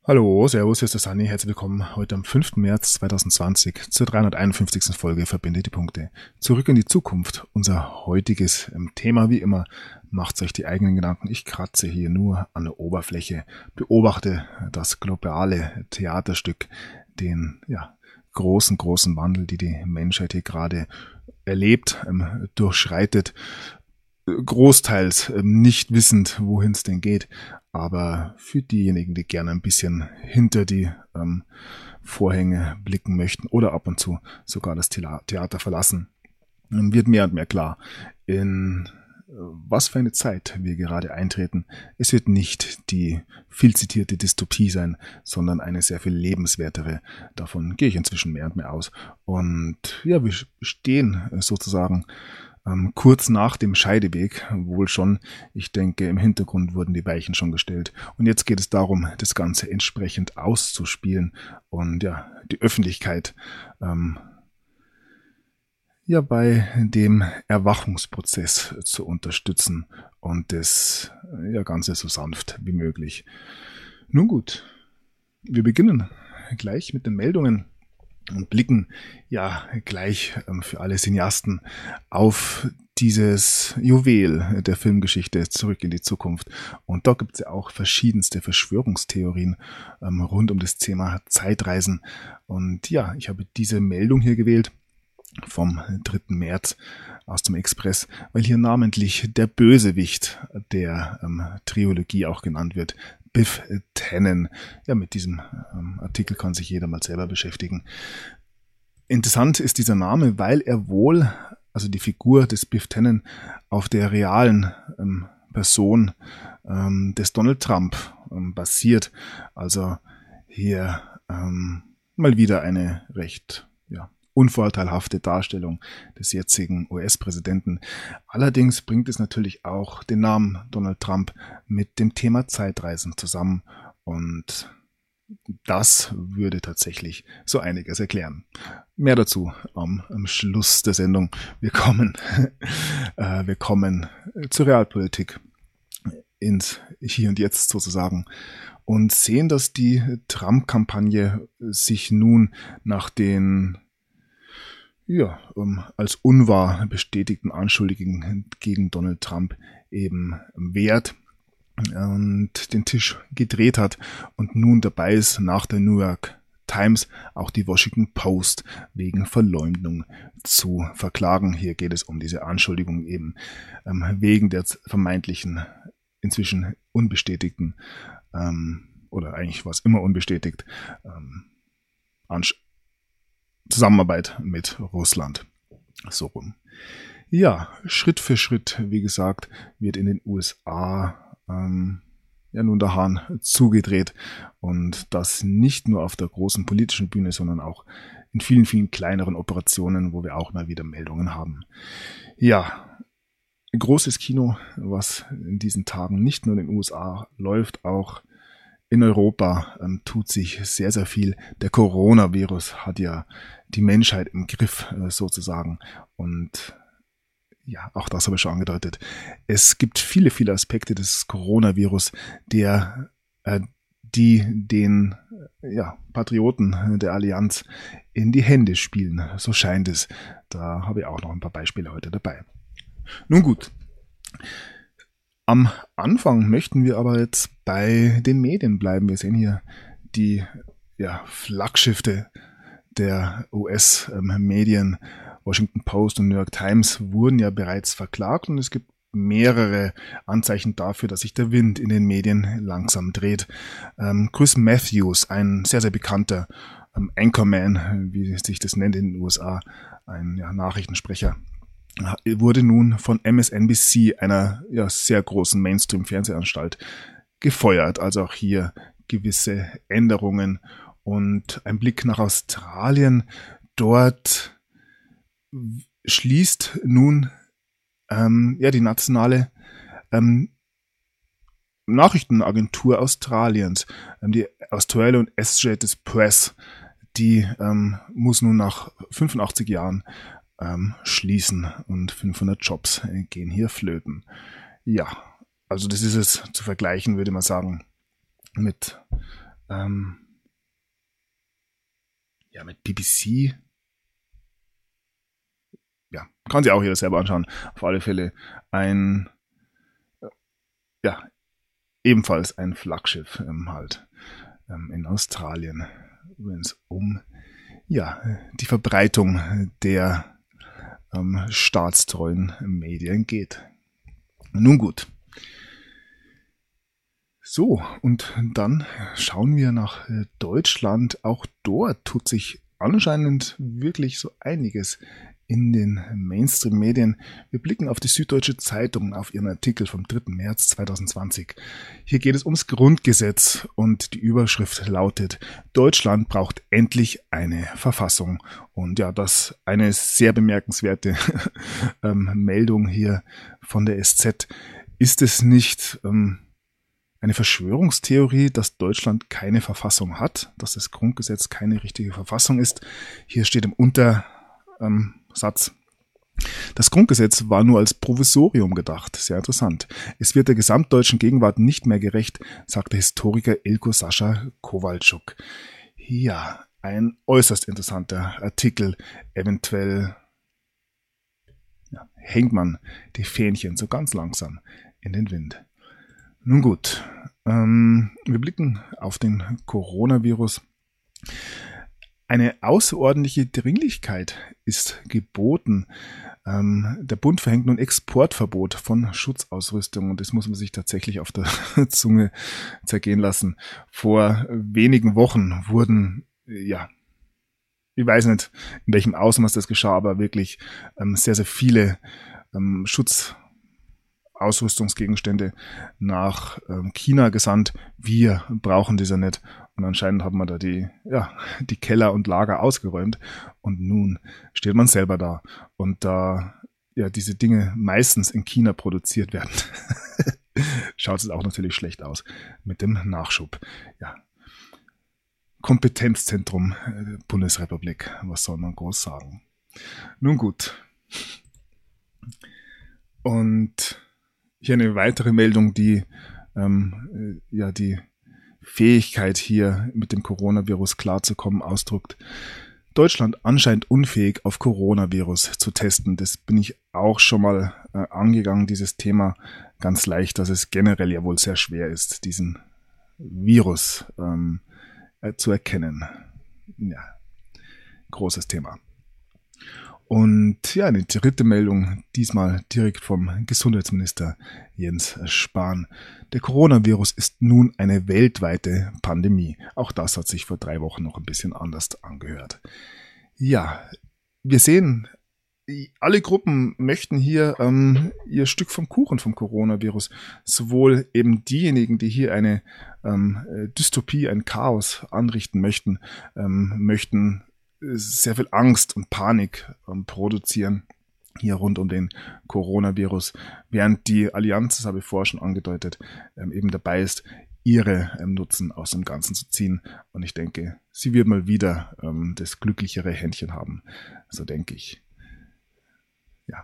Hallo, servus, hier ist der Sunny. Herzlich willkommen heute am 5. März 2020 zur 351. Folge Verbinde die Punkte. Zurück in die Zukunft. Unser heutiges Thema, wie immer, macht euch die eigenen Gedanken. Ich kratze hier nur an der Oberfläche, beobachte das globale Theaterstück, den großen Wandel, die Menschheit hier gerade erlebt, durchschreitet. Großteils nicht wissend, wohin es denn geht, aber für diejenigen, die gerne ein bisschen hinter die Vorhänge blicken möchten oder ab und zu sogar das Theater verlassen, wird mehr und mehr klar, in was für eine Zeit wir gerade eintreten. Es wird nicht die viel zitierte Dystopie sein, sondern eine sehr viel lebenswertere. Davon gehe ich inzwischen mehr und mehr aus. Und ja, wir stehen sozusagen kurz nach dem Scheideweg, wohl schon. Ich denke, im Hintergrund wurden die Weichen schon gestellt. Und jetzt geht es darum, das Ganze entsprechend auszuspielen und ja, die Öffentlichkeit bei dem Erwachungsprozess zu unterstützen und das Ganze so sanft wie möglich. Nun gut, wir beginnen gleich mit den Meldungen und blicken gleich für alle Cineasten auf dieses Juwel der Filmgeschichte Zurück in die Zukunft. Und da gibt es ja auch verschiedenste Verschwörungstheorien rund um das Thema Zeitreisen. Und ja, ich habe diese Meldung hier gewählt vom 3. März aus dem Express, weil hier namentlich der Bösewicht der Trilogie auch genannt wird, Biff Tannen. Ja, mit diesem Artikel kann sich jeder mal selber beschäftigen. Interessant ist dieser Name, weil er wohl, also die Figur des Biff Tannen, auf der realen Person des Donald Trump basiert. Also hier mal wieder eine recht unvorteilhafte Darstellung des jetzigen US-Präsidenten. Allerdings bringt es natürlich auch den Namen Donald Trump mit dem Thema Zeitreisen zusammen und das würde tatsächlich so einiges erklären. Mehr dazu am Schluss der Sendung. Wir kommen zur Realpolitik ins Hier und Jetzt sozusagen und sehen, dass die Trump-Kampagne sich nun nach den als unwahr bestätigten Anschuldigungen gegen Donald Trump eben wehrt und den Tisch gedreht hat und nun dabei ist, nach der New York Times auch die Washington Post wegen Verleumdung zu verklagen. Hier geht es um diese Anschuldigung eben wegen der vermeintlichen, inzwischen unbestätigten oder eigentlich war es immer unbestätigt, Zusammenarbeit mit Russland. So rum. Ja, Schritt für Schritt, wie gesagt, wird in den USA nun der Hahn zugedreht und das nicht nur auf der großen politischen Bühne, sondern auch in vielen, vielen kleineren Operationen, wo wir auch mal wieder Meldungen haben. Ja, großes Kino, was in diesen Tagen nicht nur in den USA läuft, auch in Europa tut sich sehr, sehr viel. Der Coronavirus hat ja die Menschheit im Griff sozusagen. Und ja, auch das habe ich schon angedeutet. Es gibt viele, viele Aspekte des Coronavirus, die den Patrioten der Allianz in die Hände spielen. So scheint es. Da habe ich auch noch ein paar Beispiele heute dabei. Nun gut. Am Anfang möchten wir aber jetzt bei den Medien bleiben. Wir sehen hier die Flaggschiffe der US-Medien. Washington Post und New York Times wurden ja bereits verklagt und es gibt mehrere Anzeichen dafür, dass sich der Wind in den Medien langsam dreht. Chris Matthews, ein sehr, sehr bekannter Anchorman, wie sich das nennt in den USA, ein Nachrichtensprecher, wurde nun von MSNBC, einer sehr großen Mainstream-Fernsehanstalt, gefeuert. Also auch hier gewisse Änderungen. Und ein Blick nach Australien. Dort schließt nun die nationale Nachrichtenagentur Australiens, die Australian Associated Press, die muss nun nach 85 Jahren schließen und 500 Jobs gehen hier flöten. Ja, also das ist es zu vergleichen, würde man sagen, mit Mit BBC. Ja, kann sich auch jeder selber anschauen. Auf alle Fälle ebenfalls ein Flaggschiff in Australien, wenn es um die Verbreitung der staatstreuen Medien geht. Nun gut. So, und dann schauen wir nach Deutschland. Auch dort tut sich anscheinend wirklich so einiges in den Mainstream-Medien. Wir blicken auf die Süddeutsche Zeitung, auf ihren Artikel vom 3. März 2020. Hier geht es ums Grundgesetz und die Überschrift lautet: Deutschland braucht endlich eine Verfassung. Und ja, das eine sehr bemerkenswerte Meldung hier von der SZ. Ist es nicht eine Verschwörungstheorie, dass Deutschland keine Verfassung hat, dass das Grundgesetz keine richtige Verfassung ist? Hier steht im Untersatz: Das Grundgesetz war nur als Provisorium gedacht. Sehr interessant. Es wird der gesamtdeutschen Gegenwart nicht mehr gerecht, sagte Historiker Ilko Sascha Kowalczuk. Ja, ein äußerst interessanter Artikel. Eventuell hängt man die Fähnchen so ganz langsam in den Wind. Nun gut, wir blicken auf den Coronavirus. Eine außerordentliche Dringlichkeit ist geboten. Der Bund verhängt nun Exportverbot von Schutzausrüstung und das muss man sich tatsächlich auf der Zunge zergehen lassen. Vor wenigen Wochen wurden, ich weiß nicht, in welchem Ausmaß das geschah, aber wirklich sehr, sehr viele Schutzausrüstungsgegenstände nach China gesandt. Wir brauchen diese nicht. Und anscheinend haben wir da die Keller und Lager ausgeräumt. Und nun steht man selber da. Und da diese Dinge meistens in China produziert werden, schaut es auch natürlich schlecht aus mit dem Nachschub. Ja. Kompetenzzentrum Bundesrepublik. Was soll man groß sagen? Nun gut. Und hier eine weitere Meldung, die die Fähigkeit hier mit dem Coronavirus klarzukommen ausdrückt. Deutschland anscheinend unfähig, auf Coronavirus zu testen. Das bin ich auch schon mal angegangen, dieses Thema, ganz leicht, dass es generell ja wohl sehr schwer ist, diesen Virus zu erkennen. Ja, großes Thema. Und ja, eine dritte Meldung, diesmal direkt vom Gesundheitsminister Jens Spahn. Der Coronavirus ist nun eine weltweite Pandemie. Auch das hat sich vor 3 Wochen noch ein bisschen anders angehört. Ja, wir sehen, alle Gruppen möchten hier ihr Stück vom Kuchen vom Coronavirus. Sowohl eben diejenigen, die hier eine Dystopie, ein Chaos anrichten möchten, möchten sehr viel Angst und Panik produzieren hier rund um den Coronavirus, während die Allianz, das habe ich vorher schon angedeutet, eben dabei ist, ihre Nutzen aus dem Ganzen zu ziehen. Und ich denke, sie wird mal wieder das glücklichere Händchen haben. So denke ich. Ja.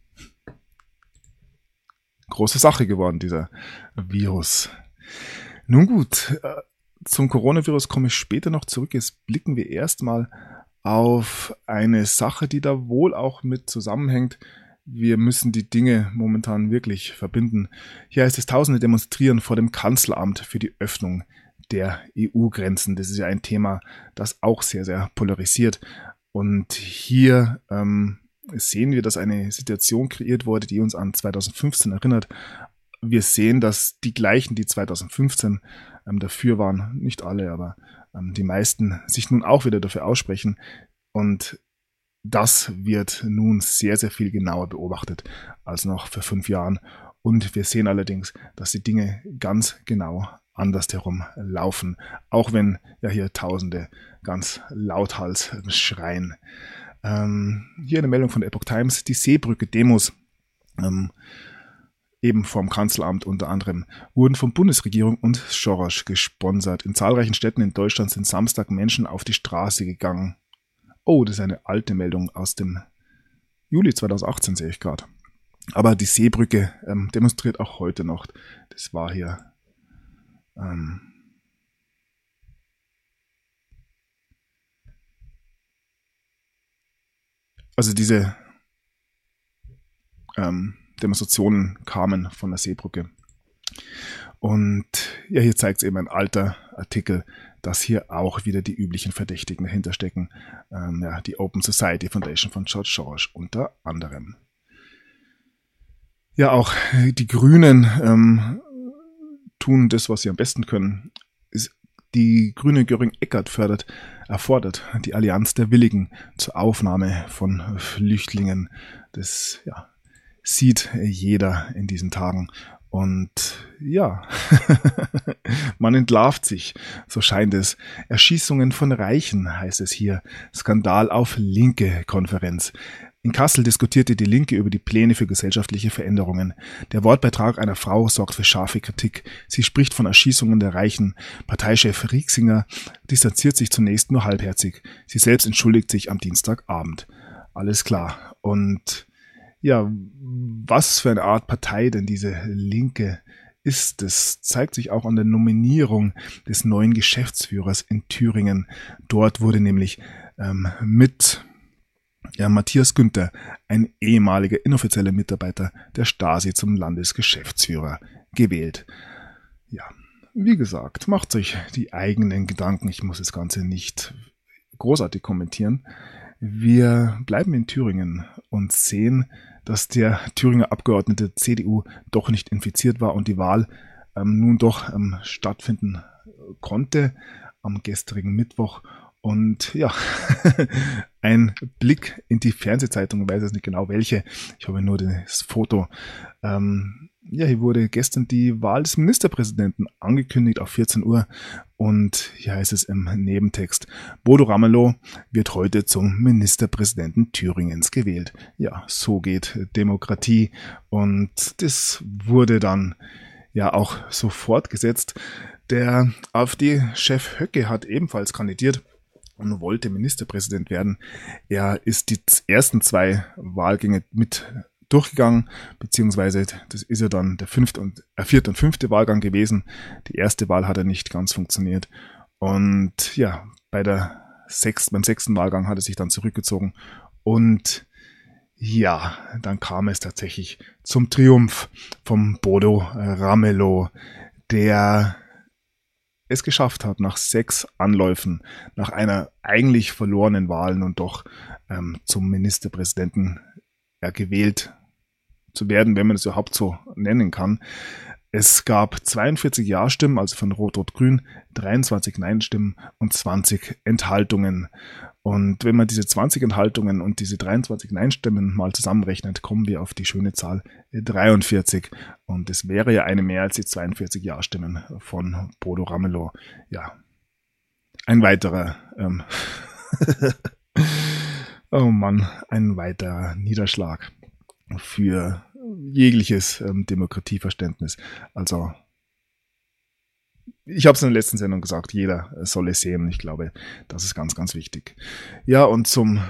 Große Sache geworden, dieser Virus. Nun gut, zum Coronavirus komme ich später noch zurück. Jetzt blicken wir erstmal auf eine Sache, die da wohl auch mit zusammenhängt. Wir müssen die Dinge momentan wirklich verbinden. Hier heißt es: Tausende demonstrieren vor dem Kanzleramt für die Öffnung der EU-Grenzen. Das ist ja ein Thema, das auch sehr, sehr polarisiert. Und hier sehen wir, dass eine Situation kreiert wurde, die uns an 2015 erinnert. Wir sehen, dass die gleichen, die 2015 dafür waren, nicht alle, aber die meisten, sich nun auch wieder dafür aussprechen. Und das wird nun sehr, sehr viel genauer beobachtet als noch vor 5 Jahren. Und wir sehen allerdings, dass die Dinge ganz genau andersherum laufen. Auch wenn ja hier Tausende ganz lauthals schreien. Hier eine Meldung von Epoch Times. Die Seebrücke-Demos eben vom Kanzleramt unter anderem, wurden von Bundesregierung und Soros gesponsert. In zahlreichen Städten in Deutschland sind Samstag Menschen auf die Straße gegangen. Oh, das ist eine alte Meldung aus dem Juli 2018, sehe ich gerade. Aber die Seebrücke demonstriert auch heute noch. Das war hier also diese Demonstrationen kamen von der Seebrücke. Und ja, hier zeigt es eben ein alter Artikel, dass hier auch wieder die üblichen Verdächtigen dahinter stecken. Die Open Society Foundation von George Soros unter anderem. Ja, auch die Grünen tun das, was sie am besten können. Die grüne Göring-Eckardt erfordert die Allianz der Willigen zur Aufnahme von Flüchtlingen. Das sieht jeder in diesen Tagen. Und ja, man entlarvt sich, so scheint es. Erschießungen von Reichen, heißt es hier. Skandal auf Linke-Konferenz. In Kassel diskutierte die Linke über die Pläne für gesellschaftliche Veränderungen. Der Wortbeitrag einer Frau sorgt für scharfe Kritik. Sie spricht von Erschießungen der Reichen. Parteichef Rieksinger distanziert sich zunächst nur halbherzig. Sie selbst entschuldigt sich am Dienstagabend. Alles klar. Und ja, was für eine Art Partei denn diese Linke ist, das zeigt sich auch an der Nominierung des neuen Geschäftsführers in Thüringen. Dort wurde nämlich mit Matthias Günther, ein ehemaliger inoffizieller Mitarbeiter der Stasi, zum Landesgeschäftsführer gewählt. Ja, wie gesagt, macht euch die eigenen Gedanken. Ich muss das Ganze nicht großartig kommentieren. Wir bleiben in Thüringen und sehen, dass der Thüringer Abgeordnete CDU doch nicht infiziert war und die Wahl nun doch stattfinden konnte am gestrigen Mittwoch. Und ja, ein Blick in die Fernsehzeitung, ich weiß jetzt nicht genau welche, ich habe nur das Foto. Hier wurde gestern die Wahl des Ministerpräsidenten angekündigt auf 14 Uhr und hier heißt es im Nebentext, Bodo Ramelow wird heute zum Ministerpräsidenten Thüringens gewählt. Ja, so geht Demokratie und das wurde dann ja auch so fortgesetzt. Der AfD-Chef Höcke hat ebenfalls kandidiert und wollte Ministerpräsident werden. Er ist die ersten 2 Wahlgänge mit durchgegangen, beziehungsweise das ist ja dann der 4. und 5. Wahlgang gewesen. Die erste Wahl hat er nicht ganz funktioniert. Und ja, beim 6. Wahlgang hat er sich dann zurückgezogen. Und ja, dann kam es tatsächlich zum Triumph vom Bodo Ramelow, der es geschafft hat, nach 6 Anläufen, nach einer eigentlich verlorenen Wahl nun doch zum Ministerpräsidenten gewählt zu werden, wenn man es überhaupt so nennen kann. Es gab 42 Ja-Stimmen, also von Rot-Rot-Grün, 23 Nein-Stimmen und 20 Enthaltungen. Und wenn man diese 20 Enthaltungen und diese 23 Nein-Stimmen mal zusammenrechnet, kommen wir auf die schöne Zahl 43. Und es wäre ja eine mehr als die 42 Ja-Stimmen von Bodo Ramelow. Ja, ein weiterer, oh Mann, ein weiterer Niederschlag für jegliches Demokratieverständnis. Also ich habe es in der letzten Sendung gesagt, jeder soll es sehen. Ich glaube, das ist ganz, ganz wichtig. Ja, und zum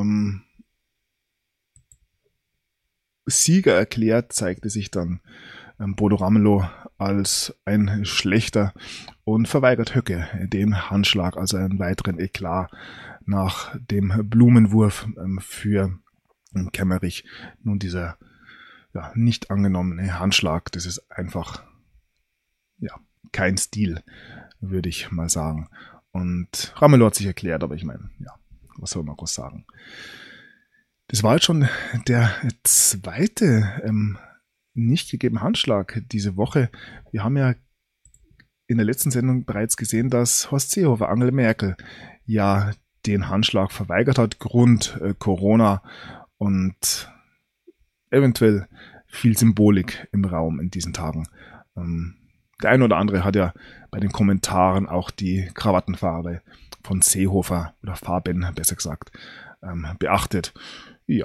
Sieger erklärt zeigte sich dann Bodo Ramelow als ein schlechter und verweigert Höcke den Handschlag, also einen weiteren Eklat nach dem Blumenwurf für Kemmerich. Nun dieser nicht angenommene Handschlag, das ist einfach kein Stil, würde ich mal sagen. Und Ramelow hat sich erklärt, aber ich meine, was soll man groß sagen? Das war jetzt schon der zweite nicht gegebene Handschlag diese Woche. Wir haben ja in der letzten Sendung bereits gesehen, dass Horst Seehofer Angela Merkel den Handschlag verweigert hat, Grund Corona und eventuell viel Symbolik im Raum in diesen Tagen. Der eine oder andere hat ja bei den Kommentaren auch die Krawattenfarbe von Seehofer oder Farben, besser gesagt, beachtet. Ja.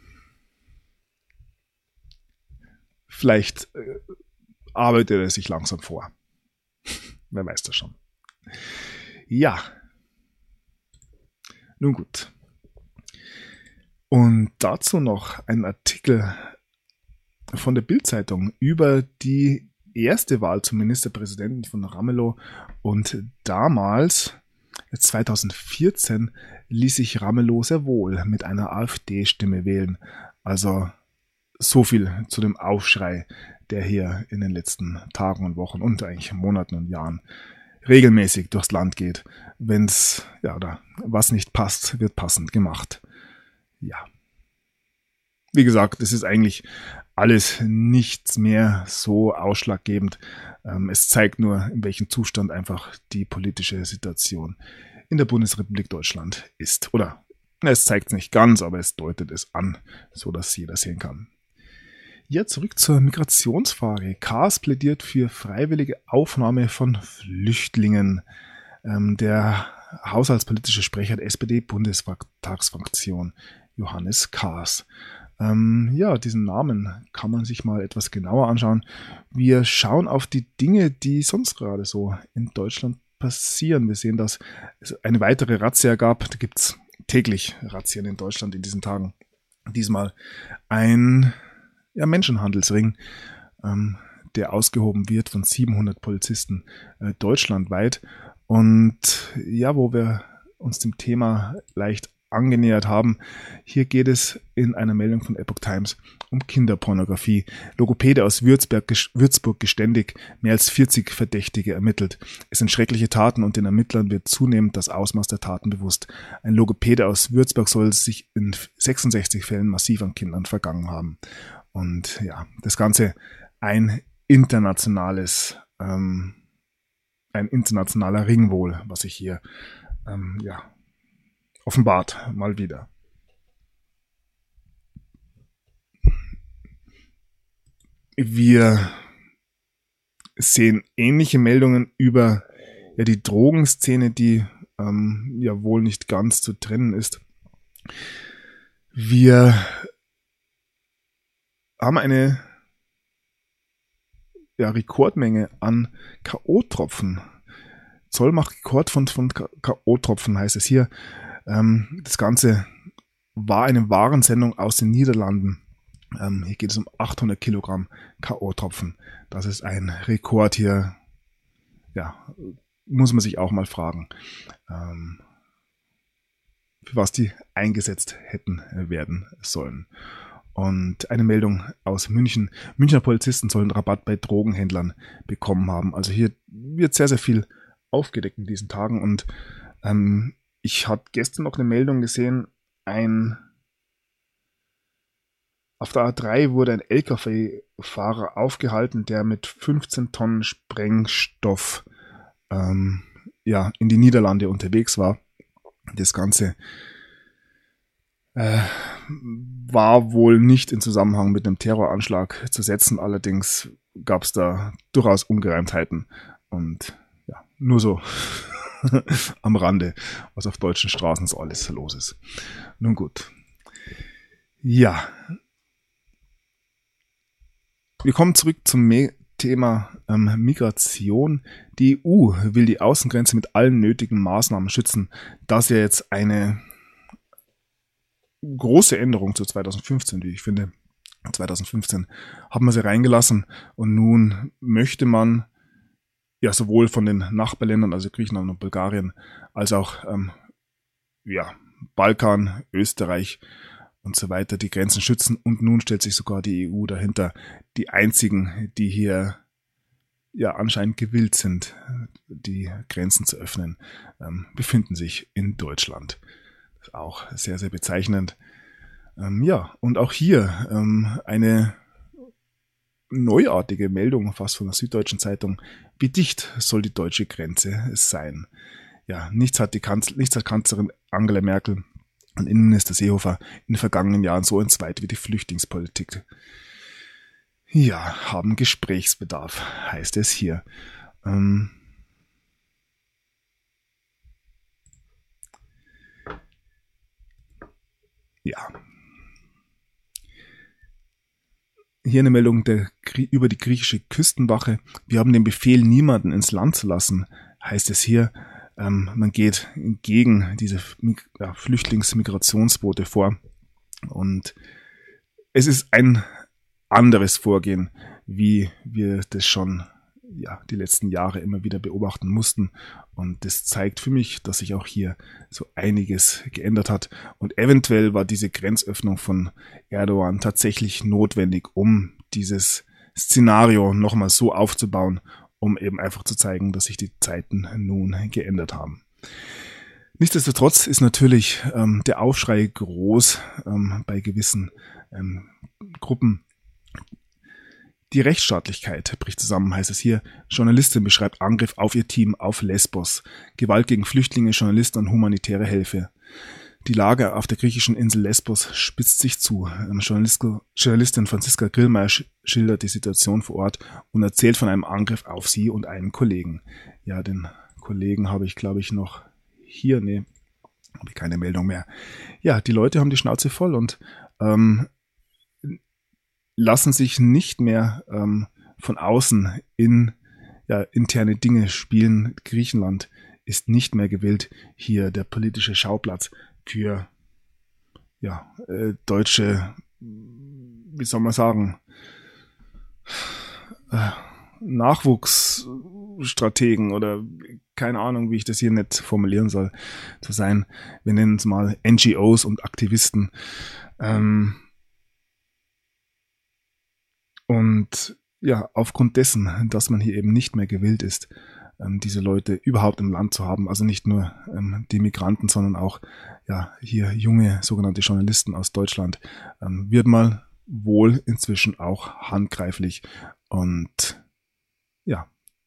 Vielleicht arbeitet er sich langsam vor. Wer weiß das schon. Ja. Nun gut. Und dazu noch ein Artikel von der Bild-Zeitung über die erste Wahl zum Ministerpräsidenten von Ramelow und damals 2014 ließ sich Ramelow sehr wohl mit einer AfD-Stimme wählen. Also so viel zu dem Aufschrei, der hier in den letzten Tagen und Wochen und eigentlich Monaten und Jahren regelmäßig durchs Land geht. Wenn's, ja, oder was nicht passt, wird passend gemacht. Ja. Wie gesagt, es ist eigentlich alles nichts mehr so ausschlaggebend. Es zeigt nur, in welchem Zustand einfach die politische Situation in der Bundesrepublik Deutschland ist. Oder es zeigt es nicht ganz, aber es deutet es an, so dass jeder sehen kann. Ja, zurück zur Migrationsfrage. Kaas plädiert für freiwillige Aufnahme von Flüchtlingen. Der haushaltspolitische Sprecher der SPD-Bundestagsfraktion, Johannes Kaas. Ja, diesen Namen kann man sich mal etwas genauer anschauen. Wir schauen auf die Dinge, die sonst gerade so in Deutschland passieren. Wir sehen, dass es eine weitere Razzia gab. Da gibt es täglich Razzien in Deutschland in diesen Tagen. Diesmal ein Menschenhandelsring, der ausgehoben wird von 700 Polizisten deutschlandweit. Und ja, wo wir uns dem Thema leicht angenähert haben. Hier geht es in einer Meldung von Epoch Times um Kinderpornografie. Logopäde aus Würzburg geständig, mehr als 40 Verdächtige ermittelt. Es sind schreckliche Taten und den Ermittlern wird zunehmend das Ausmaß der Taten bewusst. Ein Logopäde aus Würzburg soll sich in 66 Fällen massiv an Kindern vergangen haben. Und ja, das Ganze ein internationaler Ring wohl, was sich hier offenbart mal wieder. Wir sehen ähnliche Meldungen über die Drogenszene, die wohl nicht ganz zu trennen ist. Wir haben eine Rekordmenge an K.O.-Tropfen. Zoll macht Rekord von K.O.-Tropfen, heißt es hier. Das Ganze war eine Warensendung aus den Niederlanden. Hier geht es um 800 Kilogramm K.O.-Tropfen. Das ist ein Rekord hier. Ja, muss man sich auch mal fragen, für was die eingesetzt hätten werden sollen. Und eine Meldung aus München. Münchner Polizisten sollen Rabatt bei Drogenhändlern bekommen haben. Also hier wird sehr, sehr viel aufgedeckt in diesen Tagen. Und ich hatte gestern noch eine Meldung gesehen, auf der A3 wurde ein LKW-Fahrer aufgehalten, der mit 15 Tonnen Sprengstoff in die Niederlande unterwegs war. Das Ganze war wohl nicht in Zusammenhang mit einem Terroranschlag zu setzen, allerdings gab es da durchaus Ungereimtheiten und nur so am Rande, was auf deutschen Straßen so alles los ist. Nun gut. Ja. Wir kommen zurück zum Thema Migration. Die EU will die Außengrenze mit allen nötigen Maßnahmen schützen. Das ist ja jetzt eine große Änderung zu 2015, wie ich finde. 2015 haben wir sie reingelassen und nun möchte man sowohl von den Nachbarländern, also Griechenland und Bulgarien, als auch Balkan, Österreich und so weiter die Grenzen schützen. Und nun stellt sich sogar die EU dahinter. Die einzigen, die hier anscheinend gewillt sind, die Grenzen zu öffnen, befinden sich in Deutschland. Das ist auch sehr, sehr bezeichnend. Und auch hier eine neuartige Meldung fast von der Süddeutschen Zeitung. Wie dicht soll die deutsche Grenze sein? Ja, nichts hat Kanzlerin Angela Merkel und Innenminister Seehofer in den vergangenen Jahren so entzweit wie die Flüchtlingspolitik. Ja, haben Gesprächsbedarf, heißt es hier. Hier eine Meldung über die griechische Küstenwache. Wir haben den Befehl, niemanden ins Land zu lassen, heißt es hier. Man geht gegen diese Flüchtlingsmigrationsboote vor. Und es ist ein anderes Vorgehen, wie wir das schon die letzten Jahre immer wieder beobachten mussten. Und das zeigt für mich, dass sich auch hier so einiges geändert hat. Und eventuell war diese Grenzöffnung von Erdogan tatsächlich notwendig, um dieses Szenario nochmal so aufzubauen, um eben einfach zu zeigen, dass sich die Zeiten nun geändert haben. Nichtsdestotrotz ist natürlich der Aufschrei groß bei gewissen Gruppen. Die Rechtsstaatlichkeit bricht zusammen, heißt es hier. Journalistin beschreibt Angriff auf ihr Team auf Lesbos. Gewalt gegen Flüchtlinge, Journalisten und humanitäre Hilfe. Die Lage auf der griechischen Insel Lesbos spitzt sich zu. Journalistin Franziska Grillmeier schildert die Situation vor Ort und erzählt von einem Angriff auf sie und einen Kollegen. Ja, den Kollegen habe ich, glaube ich, noch hier. Nee, habe ich keine Meldung mehr. Ja, die Leute haben die Schnauze voll und lassen sich nicht mehr von außen in interne Dinge spielen. Griechenland ist nicht mehr gewillt, hier der politische Schauplatz für deutsche, wie soll man sagen, Nachwuchsstrategen oder keine Ahnung, wie ich das hier nicht formulieren soll, zu sein. Wir nennen es mal NGOs und Aktivisten. Und ja, aufgrund dessen, dass man hier eben nicht mehr gewillt ist, diese Leute überhaupt im Land zu haben, also nicht nur die Migranten, sondern auch hier junge sogenannte Journalisten aus Deutschland, wird mal wohl inzwischen auch handgreiflich. Und ja,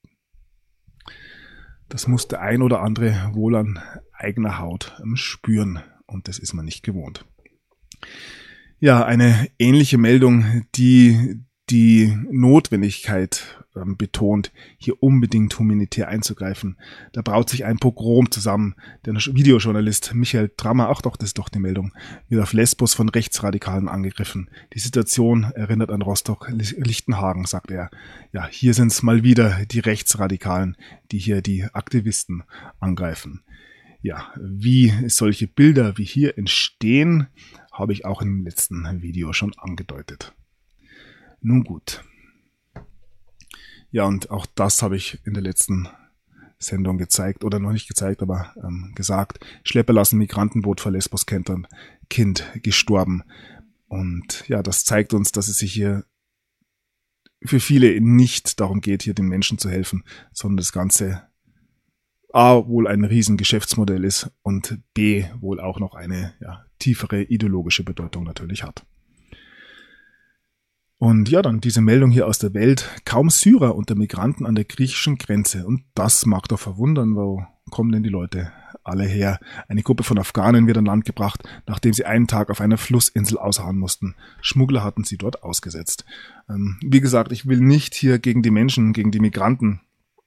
das muss der ein oder andere wohl an eigener Haut spüren und das ist man nicht gewohnt. Ja, eine ähnliche Meldung, die Notwendigkeit betont, hier unbedingt humanitär einzugreifen. Da braut sich ein Pogrom zusammen. Der Videojournalist Michael Drammer, ach doch, das ist doch die Meldung, wird auf Lesbos von Rechtsradikalen angegriffen. Die Situation erinnert an Rostock-Lichtenhagen, sagt er. Ja, hier sind es mal wieder die Rechtsradikalen, die hier die Aktivisten angreifen. Ja, wie solche Bilder wie hier entstehen, habe ich auch im letzten Video schon angedeutet. Nun gut. Ja, und auch das habe ich in der letzten Sendung gezeigt, oder noch nicht gezeigt, aber gesagt. Schlepper lassen Migrantenboot vor Lesbos kentern, Kind gestorben. Und ja, das zeigt uns, dass es sich hier für viele nicht darum geht, hier den Menschen zu helfen, sondern das Ganze A, wohl ein riesen Geschäftsmodell ist und B, wohl auch noch eine tiefere ideologische Bedeutung natürlich hat. Und ja, dann diese Meldung hier aus der Welt. Kaum Syrer unter Migranten an der griechischen Grenze. Und das mag doch verwundern, wo kommen denn die Leute alle her? Eine Gruppe von Afghanen wird an Land gebracht, nachdem sie einen Tag auf einer Flussinsel ausharren mussten. Schmuggler hatten sie dort ausgesetzt. Wie gesagt, ich will nicht hier gegen die Menschen, gegen die Migranten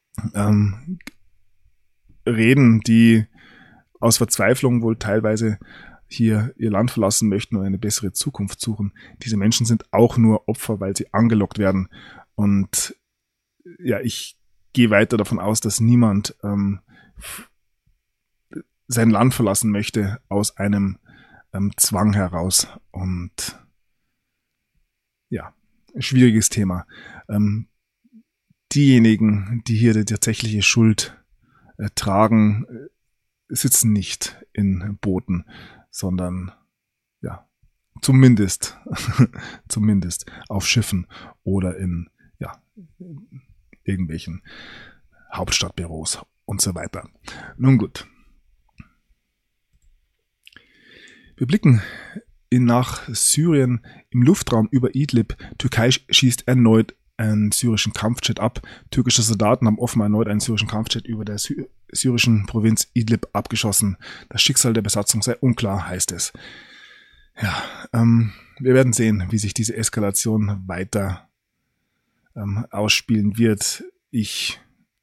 reden, die aus Verzweiflung wohl teilweise hier ihr Land verlassen möchten und eine bessere Zukunft suchen. Diese Menschen sind auch nur Opfer, weil sie angelockt werden. Und ja, ich gehe weiter davon aus, dass niemand sein Land verlassen möchte aus einem Zwang heraus. Und ja, schwieriges Thema. Diejenigen, die hier die tatsächliche Schuld tragen, sitzen nicht in Booten, sondern ja, zumindest auf Schiffen oder in irgendwelchen Hauptstadtbüros und so weiter. Nun gut. Wir blicken nach Syrien im Luftraum über Idlib. Türkei schießt erneut einen syrischen Kampfjet ab. Türkische Soldaten haben offenbar erneut einen syrischen Kampfjet über der syrischen Provinz Idlib abgeschossen. Das Schicksal der Besatzung sei unklar, heißt es. Ja, wir werden sehen, wie sich diese Eskalation weiter ausspielen wird. Ich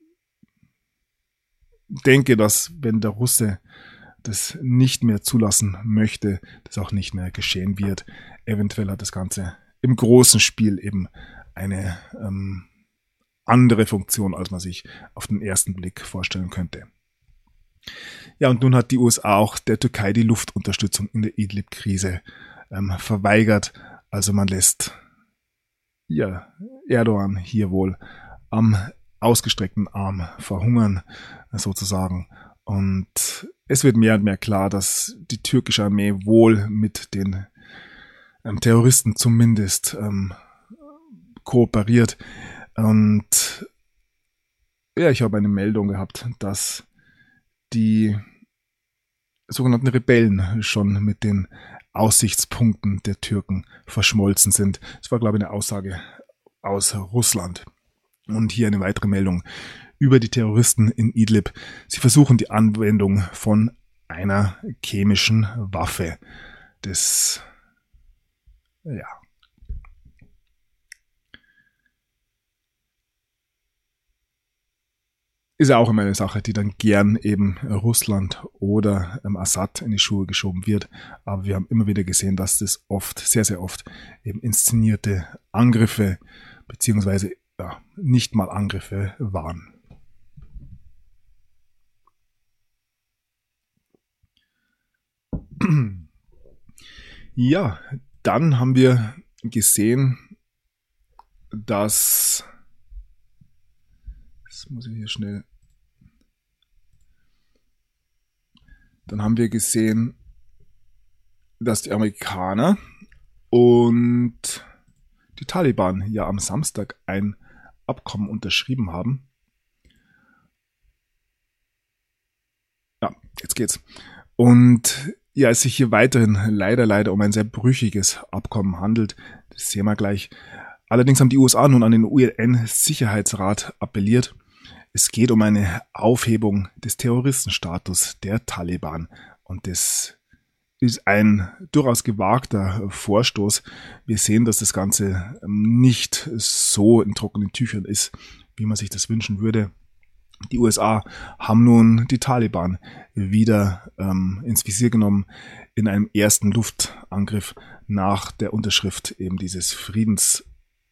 denke, dass wenn der Russe das nicht mehr zulassen möchte, das auch nicht mehr geschehen wird. Eventuell hat das Ganze im großen Spiel eben eine andere Funktion, als man sich auf den ersten Blick vorstellen könnte. Ja, und nun hat die USA auch der Türkei die Luftunterstützung in der Idlib-Krise verweigert. Also man lässt Erdogan hier wohl am ausgestreckten Arm verhungern, sozusagen. Und es wird mehr und mehr klar, dass die türkische Armee wohl mit den Terroristen zumindest kooperiert. Und ja, ich habe eine Meldung gehabt, dass die sogenannten Rebellen schon mit den Aussichtspunkten der Türken verschmolzen sind. Das war, glaube ich, eine Aussage aus Russland. Und hier eine weitere Meldung über die Terroristen in Idlib. Sie versuchen die Anwendung von einer chemischen Waffe. Das, ja, ist ja auch immer eine Sache, die dann gern eben Russland oder Assad in die Schuhe geschoben wird. Aber wir haben immer wieder gesehen, dass das oft, sehr, sehr oft eben inszenierte Angriffe beziehungsweise ja, nicht mal Angriffe waren. Ja, dann haben wir gesehen, dass, das muss ich hier schnell, dann haben wir gesehen, dass die Amerikaner und die Taliban ja am Samstag ein Abkommen unterschrieben haben. Ja, jetzt geht's. Und ja, es sich hier weiterhin leider um ein sehr brüchiges Abkommen handelt, das sehen wir gleich. Allerdings haben die USA nun an den UN-Sicherheitsrat appelliert. Es geht um eine Aufhebung des Terroristenstatus der Taliban. Und das ist ein durchaus gewagter Vorstoß. Wir sehen, dass das Ganze nicht so in trockenen Tüchern ist, wie man sich das wünschen würde. Die USA haben nun die Taliban wieder ins Visier genommen in einem ersten Luftangriff nach der Unterschrift eben dieses Friedensdeals.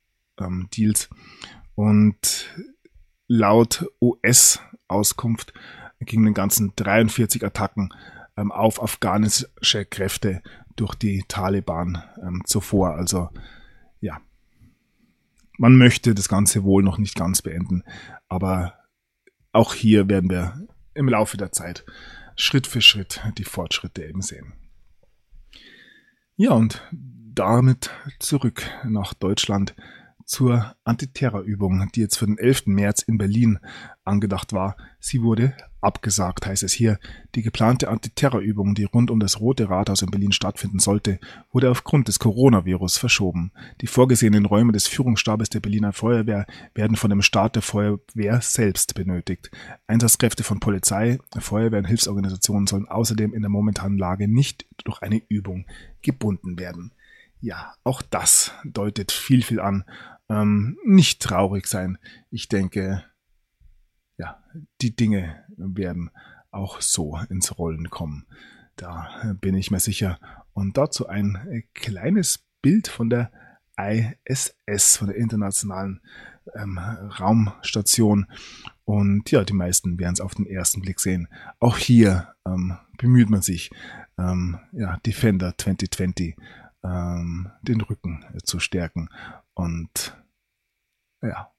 Und laut US-Auskunft gingen den ganzen 43 Attacken auf afghanische Kräfte durch die Taliban zuvor. Also ja, man möchte das Ganze wohl noch nicht ganz beenden, aber auch hier werden wir im Laufe der Zeit Schritt für Schritt die Fortschritte eben sehen. Ja, und damit zurück nach Deutschland zur Antiterrorübung, die jetzt für den 11. März in Berlin angedacht war. Sie wurde abgesagt, heißt es hier. Die geplante Antiterrorübung, die rund um das Rote Rathaus in Berlin stattfinden sollte, wurde aufgrund des Coronavirus verschoben. Die vorgesehenen Räume des Führungsstabes der Berliner Feuerwehr werden von dem Staat der Feuerwehr selbst benötigt. Einsatzkräfte von Polizei, Feuerwehr und Hilfsorganisationen sollen außerdem in der momentanen Lage nicht durch eine Übung gebunden werden. Ja, auch das deutet viel an. Nicht traurig sein. Ich denke, ja, die Dinge werden auch so ins Rollen kommen. Da bin ich mir sicher. Und dazu ein kleines Bild von der ISS, von der Internationalen Raumstation. Und ja, die meisten werden es auf den ersten Blick sehen. Auch hier bemüht man sich, Defender 2020 den Rücken zu stärken. Und ja,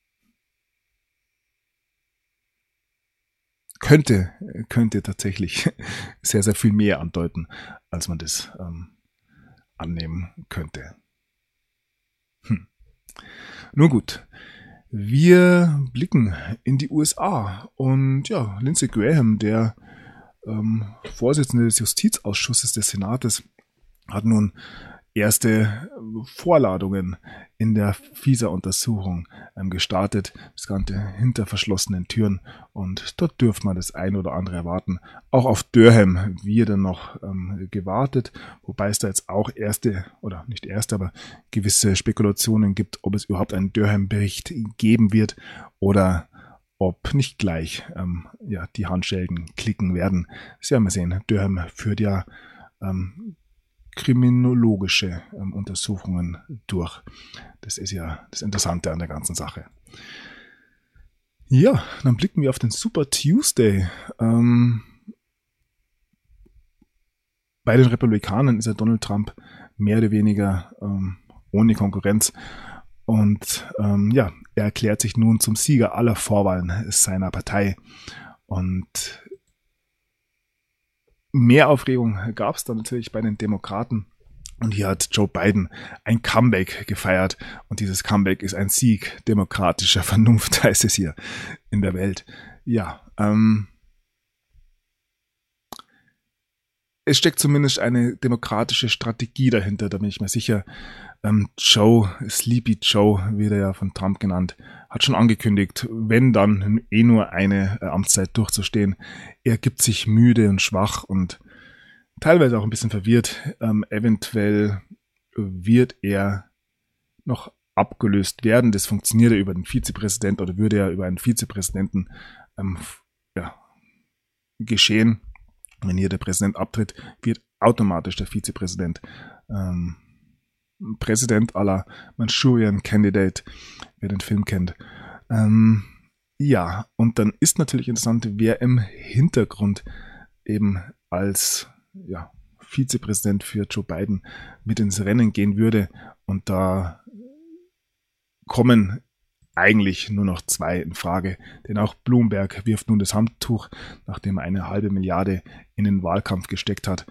könnte tatsächlich sehr, sehr viel mehr andeuten, als man das annehmen könnte. Nun gut, wir blicken in die USA und ja, Lindsey Graham, der Vorsitzende des Justizausschusses des Senates, hat nun erste Vorladungen in der FISA-Untersuchung gestartet, das Ganze hinter verschlossenen Türen, und dort dürfte man das ein oder andere erwarten. Auch auf Durham wird dann noch gewartet, wobei es da jetzt auch aber gewisse Spekulationen gibt, ob es überhaupt einen Durham-Bericht geben wird oder ob nicht gleich die Handschellen klicken werden. Das werden wir sehen. Durham führt ja kriminologische Untersuchungen durch. Das ist ja das Interessante an der ganzen Sache. Ja, dann blicken wir auf den Super Tuesday. Bei den Republikanern ist ja Donald Trump mehr oder weniger ohne Konkurrenz. Und ja, er erklärt sich nun zum Sieger aller Vorwahlen seiner Partei. Und mehr Aufregung gab es dann natürlich bei den Demokraten. Und hier hat Joe Biden ein Comeback gefeiert. Und dieses Comeback ist ein Sieg demokratischer Vernunft, heißt es hier in der Welt. Ja, es steckt zumindest eine demokratische Strategie dahinter, da bin ich mir sicher. Joe, Sleepy Joe, wird er ja von Trump genannt, hat schon angekündigt, wenn dann nur eine Amtszeit durchzustehen. Er gibt sich müde und schwach und teilweise auch ein bisschen verwirrt. Eventuell wird er noch abgelöst werden. Das funktioniert ja über den Vizepräsidenten oder würde ja über einen Vizepräsidenten geschehen. Wenn hier der Präsident abtritt, wird automatisch der Vizepräsident Präsident à la Manchurian Candidate, wer den Film kennt. Ja, und dann ist natürlich interessant, wer im Hintergrund eben als Vizepräsident für Joe Biden mit ins Rennen gehen würde. Und da kommen eigentlich nur noch zwei in Frage, denn auch Bloomberg wirft nun das Handtuch, nachdem er 1,5 Milliarde in den Wahlkampf gesteckt hat.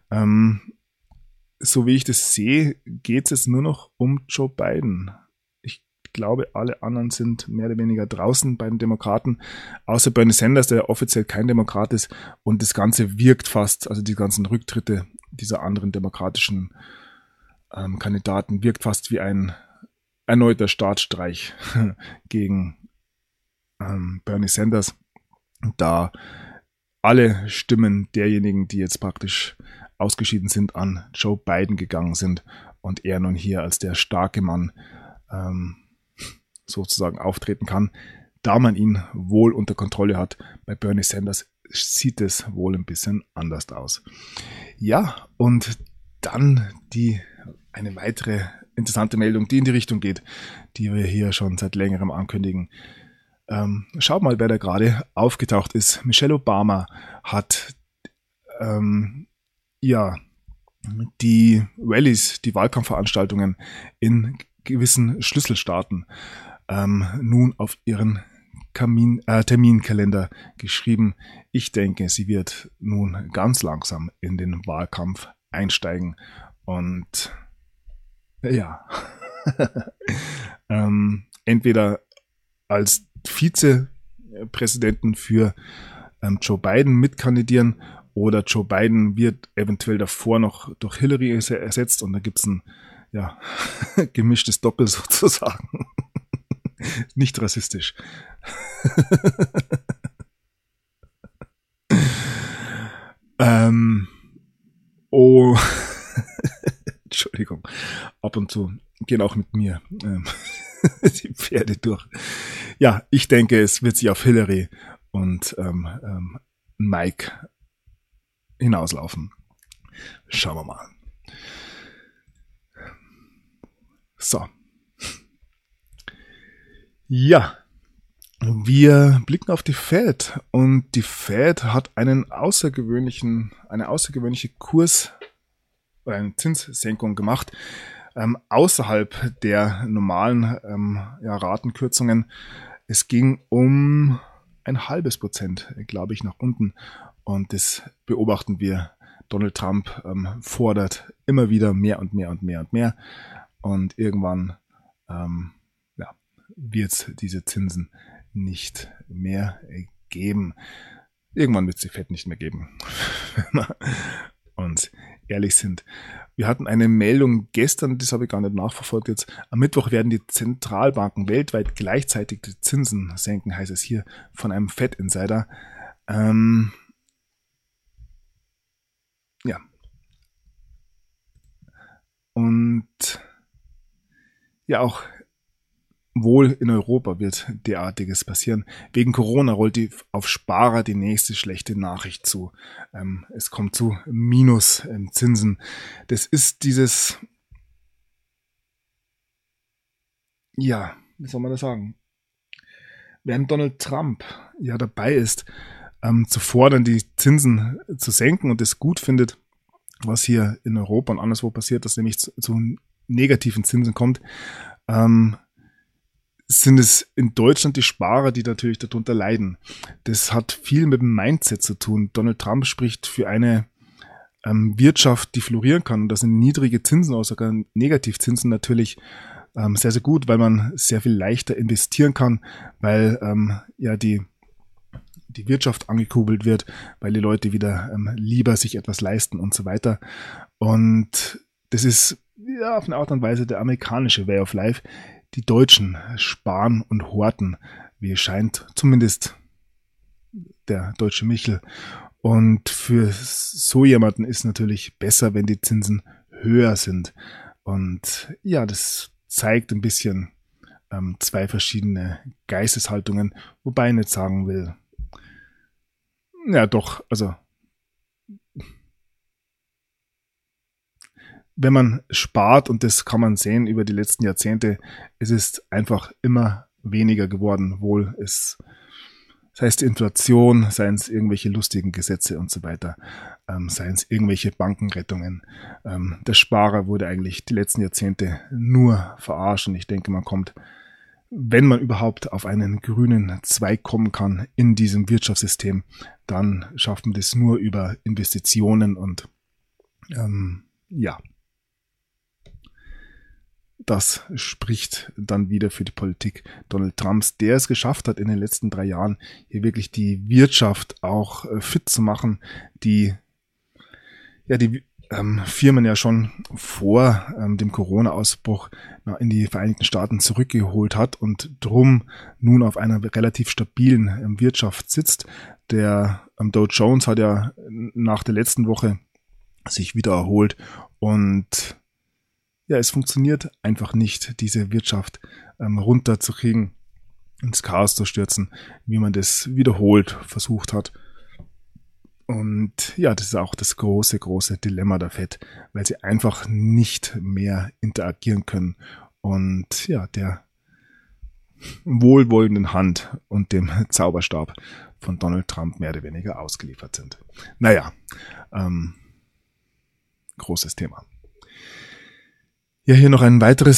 So wie ich das sehe, geht es nur noch um Joe Biden. Ich glaube, alle anderen sind mehr oder weniger draußen bei den Demokraten, außer Bernie Sanders, der offiziell kein Demokrat ist, und das Ganze wirkt fast, also die ganzen Rücktritte dieser anderen demokratischen Kandidaten wirkt fast wie ein erneuter Staatsstreich gegen Bernie Sanders, da alle Stimmen derjenigen, die jetzt praktisch ausgeschieden sind, an Joe Biden gegangen sind und er nun hier als der starke Mann sozusagen auftreten kann, da man ihn wohl unter Kontrolle hat. Bei Bernie Sanders sieht es wohl ein bisschen anders aus. Ja, und dann eine weitere interessante Meldung, die in die Richtung geht, die wir hier schon seit längerem ankündigen. Schaut mal, wer da gerade aufgetaucht ist. Michelle Obama hat die Rallyes, die Wahlkampfveranstaltungen in gewissen Schlüsselstaaten nun auf ihren Terminkalender geschrieben. Ich denke, sie wird nun ganz langsam in den Wahlkampf einsteigen und ja, entweder als Vizepräsidenten für Joe Biden mitkandidieren oder Joe Biden wird eventuell davor noch durch Hillary ersetzt und da gibt es ein gemischtes Doppel sozusagen. Nicht rassistisch. Entschuldigung, ab und zu gehen auch mit mir die Pferde durch. Ja, ich denke, es wird sich auf Hillary und Mike hinauslaufen. Schauen wir mal. So. Ja, wir blicken auf die Fed und die Fed hat eine außergewöhnliche eine Zinssenkung gemacht, außerhalb der normalen Ratenkürzungen. Es ging um 0,5%, glaube ich, nach unten und das beobachten wir. Donald Trump fordert immer wieder mehr und mehr und mehr und mehr und irgendwann wird es diese Zinsen nicht mehr geben. Irgendwann wird es die Fed nicht mehr geben, wenn wir uns ehrlich sind. Wir hatten eine Meldung gestern, das habe ich gar nicht nachverfolgt jetzt. Am Mittwoch werden die Zentralbanken weltweit gleichzeitig die Zinsen senken, heißt es hier von einem Fed-Insider. Ja. Und ja, auch wohl in Europa wird derartiges passieren. Wegen Corona rollt auf Sparer die nächste schlechte Nachricht zu. Es kommt zu Minuszinsen. Das ist dieses, wie soll man das sagen? Während Donald Trump ja dabei ist, zu fordern, die Zinsen zu senken und es gut findet, was hier in Europa und anderswo passiert, dass nämlich zu negativen Zinsen kommt, sind es in Deutschland die Sparer, die natürlich darunter leiden. Das hat viel mit dem Mindset zu tun. Donald Trump spricht für eine Wirtschaft, die florieren kann. Und das sind niedrige Zinsen, auch sogar Negativzinsen natürlich sehr, sehr gut, weil man sehr viel leichter investieren kann, weil die Wirtschaft angekurbelt wird, weil die Leute wieder lieber sich etwas leisten und so weiter. Und das ist ja auf eine Art und Weise der amerikanische Way of Life. Die Deutschen sparen und horten, wie es scheint, zumindest der deutsche Michel. Und für so jemanden ist natürlich besser, wenn die Zinsen höher sind. Und ja, das zeigt ein bisschen zwei verschiedene Geisteshaltungen, wobei ich nicht sagen will, ja doch, also wenn man spart, und das kann man sehen über die letzten Jahrzehnte, es ist einfach immer weniger geworden, wohl es sei es die Inflation, seien es irgendwelche lustigen Gesetze und so weiter, seien es irgendwelche Bankenrettungen. Der Sparer wurde eigentlich die letzten Jahrzehnte nur verarscht, und ich denke, man kommt, wenn man überhaupt auf einen grünen Zweig kommen kann in diesem Wirtschaftssystem, dann schafft man das nur über Investitionen und ja. Das spricht dann wieder für die Politik Donald Trumps, der es geschafft hat, in den letzten 3 Jahren hier wirklich die Wirtschaft auch fit zu machen, die Firmen ja schon vor dem Corona-Ausbruch in die Vereinigten Staaten zurückgeholt hat und drum nun auf einer relativ stabilen Wirtschaft sitzt. Der Dow Jones hat ja nach der letzten Woche sich wieder erholt, und ja, es funktioniert einfach nicht, diese Wirtschaft runterzukriegen, ins Chaos zu stürzen, wie man das wiederholt versucht hat. Und ja, das ist auch das große, große Dilemma der FED, weil sie einfach nicht mehr interagieren können und ja, der wohlwollenden Hand und dem Zauberstab von Donald Trump mehr oder weniger ausgeliefert sind. Naja, großes Thema. Ja, hier noch ein weiterer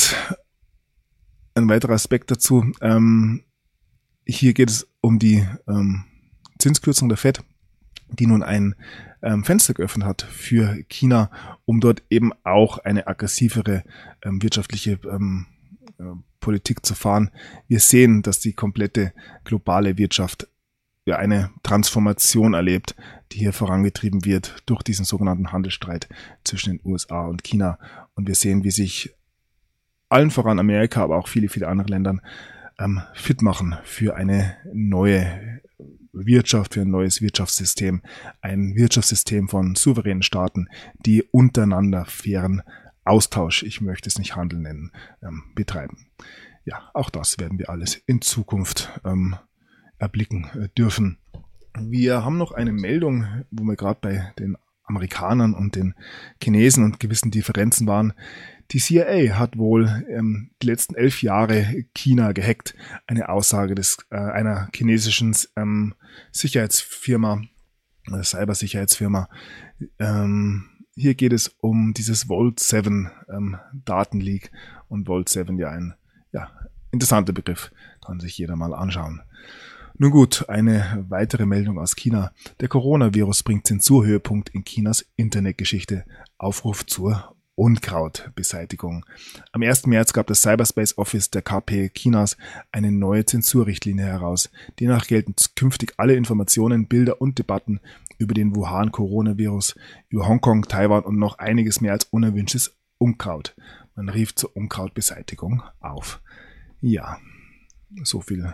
Aspekt dazu. Hier geht es um die Zinskürzung der FED, die nun ein Fenster geöffnet hat für China, um dort eben auch eine aggressivere wirtschaftliche Politik zu fahren. Wir sehen, dass die komplette globale Wirtschaft ja eine Transformation erlebt, die hier vorangetrieben wird durch diesen sogenannten Handelsstreit zwischen den USA und China. Und wir sehen, wie sich allen voran Amerika, aber auch viele, viele andere Länder fit machen für eine neue Wirtschaft, für ein neues Wirtschaftssystem. Ein Wirtschaftssystem von souveränen Staaten, die untereinander fairen Austausch, ich möchte es nicht Handel nennen, betreiben. Ja, auch das werden wir alles in Zukunft erblicken dürfen. Wir haben noch eine Meldung, wo wir gerade bei den Amerikanern und den Chinesen und gewissen Differenzen waren. Die CIA hat wohl die letzten 11 Jahre China gehackt. Eine Aussage einer chinesischen Sicherheitsfirma, Cybersicherheitsfirma. Hier geht es um dieses Vault 7 Datenleak, und Vault 7 ja ein interessanter Begriff, kann sich jeder mal anschauen. Nun gut, eine weitere Meldung aus China. Der Coronavirus bringt Zensurhöhepunkt in Chinas Internetgeschichte. Aufruf zur Unkrautbeseitigung. Am 1. März gab das Cyberspace Office der KP Chinas eine neue Zensurrichtlinie heraus. Demnach gelten künftig alle Informationen, Bilder und Debatten über den Wuhan-Coronavirus, über Hongkong, Taiwan und noch einiges mehr als unerwünschtes Unkraut. Man rief zur Unkrautbeseitigung auf. Ja, so viel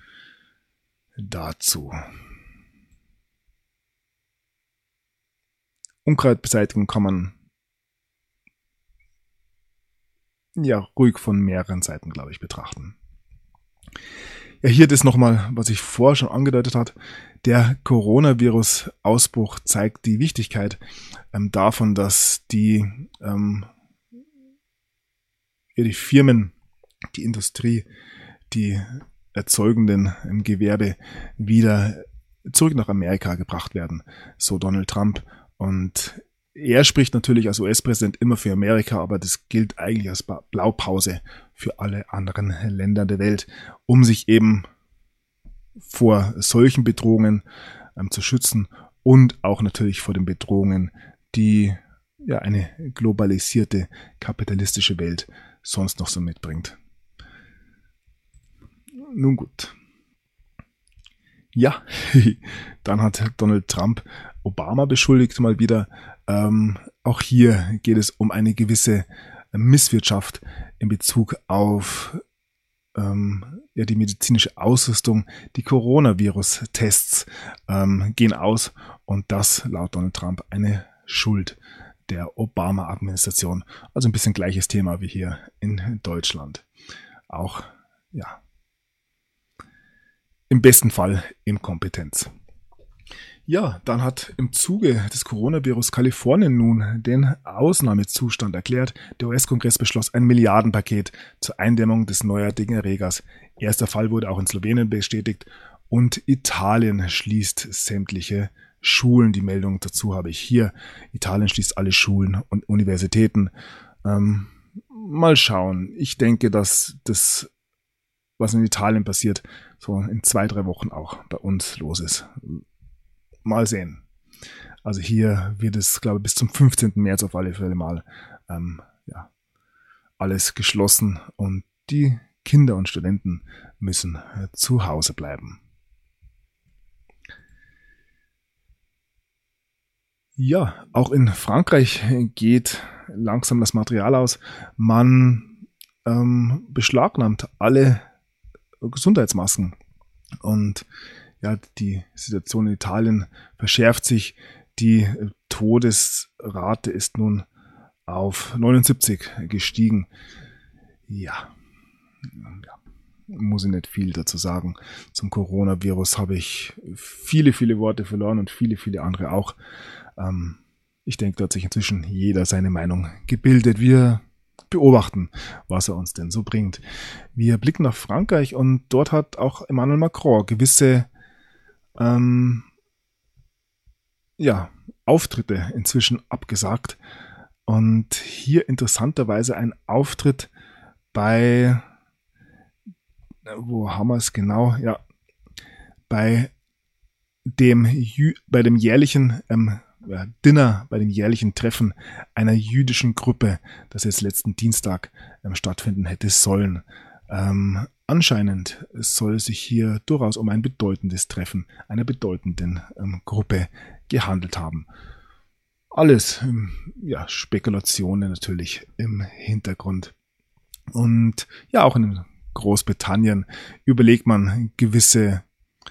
dazu. Unkrautbeseitigung kann man ruhig von mehreren Seiten, glaube ich, betrachten. Ja, hier das nochmal, was ich vorher schon angedeutet habe. Der Coronavirus-Ausbruch zeigt die Wichtigkeit davon, dass die Firmen, die Industrie, die erzeugenden Gewerbe wieder zurück nach Amerika gebracht werden, so Donald Trump. Und Er spricht natürlich als US-Präsident immer für Amerika, aber das gilt eigentlich als Blaupause für alle anderen Länder der Welt, um sich eben vor solchen Bedrohungen zu schützen und auch natürlich vor den Bedrohungen, die ja eine globalisierte kapitalistische Welt sonst noch so mitbringt. Nun gut. Ja, dann hat Donald Trump Obama beschuldigt mal wieder. Auch hier geht es um eine gewisse Misswirtschaft in Bezug auf die medizinische Ausrüstung. Die Coronavirus-Tests gehen aus und das laut Donald Trump eine Schuld der Obama-Administration. Also ein bisschen gleiches Thema wie hier in Deutschland. Auch, ja, im besten Fall Inkompetenz. Ja, dann hat im Zuge des Coronavirus Kalifornien nun den Ausnahmezustand erklärt. Der US-Kongress beschloss ein Milliardenpaket zur Eindämmung des neuartigen Erregers. Erster Fall wurde auch in Slowenien bestätigt und Italien schließt sämtliche Schulen. Die Meldung dazu habe ich hier. Italien schließt alle Schulen und Universitäten. Mal schauen. Ich denke, dass das, was in Italien passiert, so in 2-3 Wochen auch bei uns los ist. Mal sehen. Also hier wird es, glaube ich, bis zum 15. März auf alle Fälle mal alles geschlossen und die Kinder und Studenten müssen zu Hause bleiben. Ja, auch in Frankreich geht langsam das Material aus. Man beschlagnahmt alle Gesundheitsmasken und ja, die Situation in Italien verschärft sich. Die Todesrate ist nun auf 79 gestiegen. Ja, muss ich nicht viel dazu sagen. Zum Coronavirus habe ich viele Worte verloren und viele andere auch. Ich denke, da hat sich inzwischen jeder seine Meinung gebildet. Wir beobachten, was er uns denn so bringt. Wir blicken nach Frankreich und dort hat auch Emmanuel Macron gewisse Auftritte inzwischen abgesagt. Und hier interessanterweise ein Auftritt bei, wo haben wir es genau? Ja, bei dem jährlichen Dinner, bei dem jährlichen Treffen einer jüdischen Gruppe, das jetzt letzten Dienstag stattfinden hätte sollen. Anscheinend soll es sich hier durchaus um ein bedeutendes Treffen einer bedeutenden Gruppe gehandelt haben. Alles, Spekulationen natürlich im Hintergrund. Und ja, auch in Großbritannien überlegt man gewisse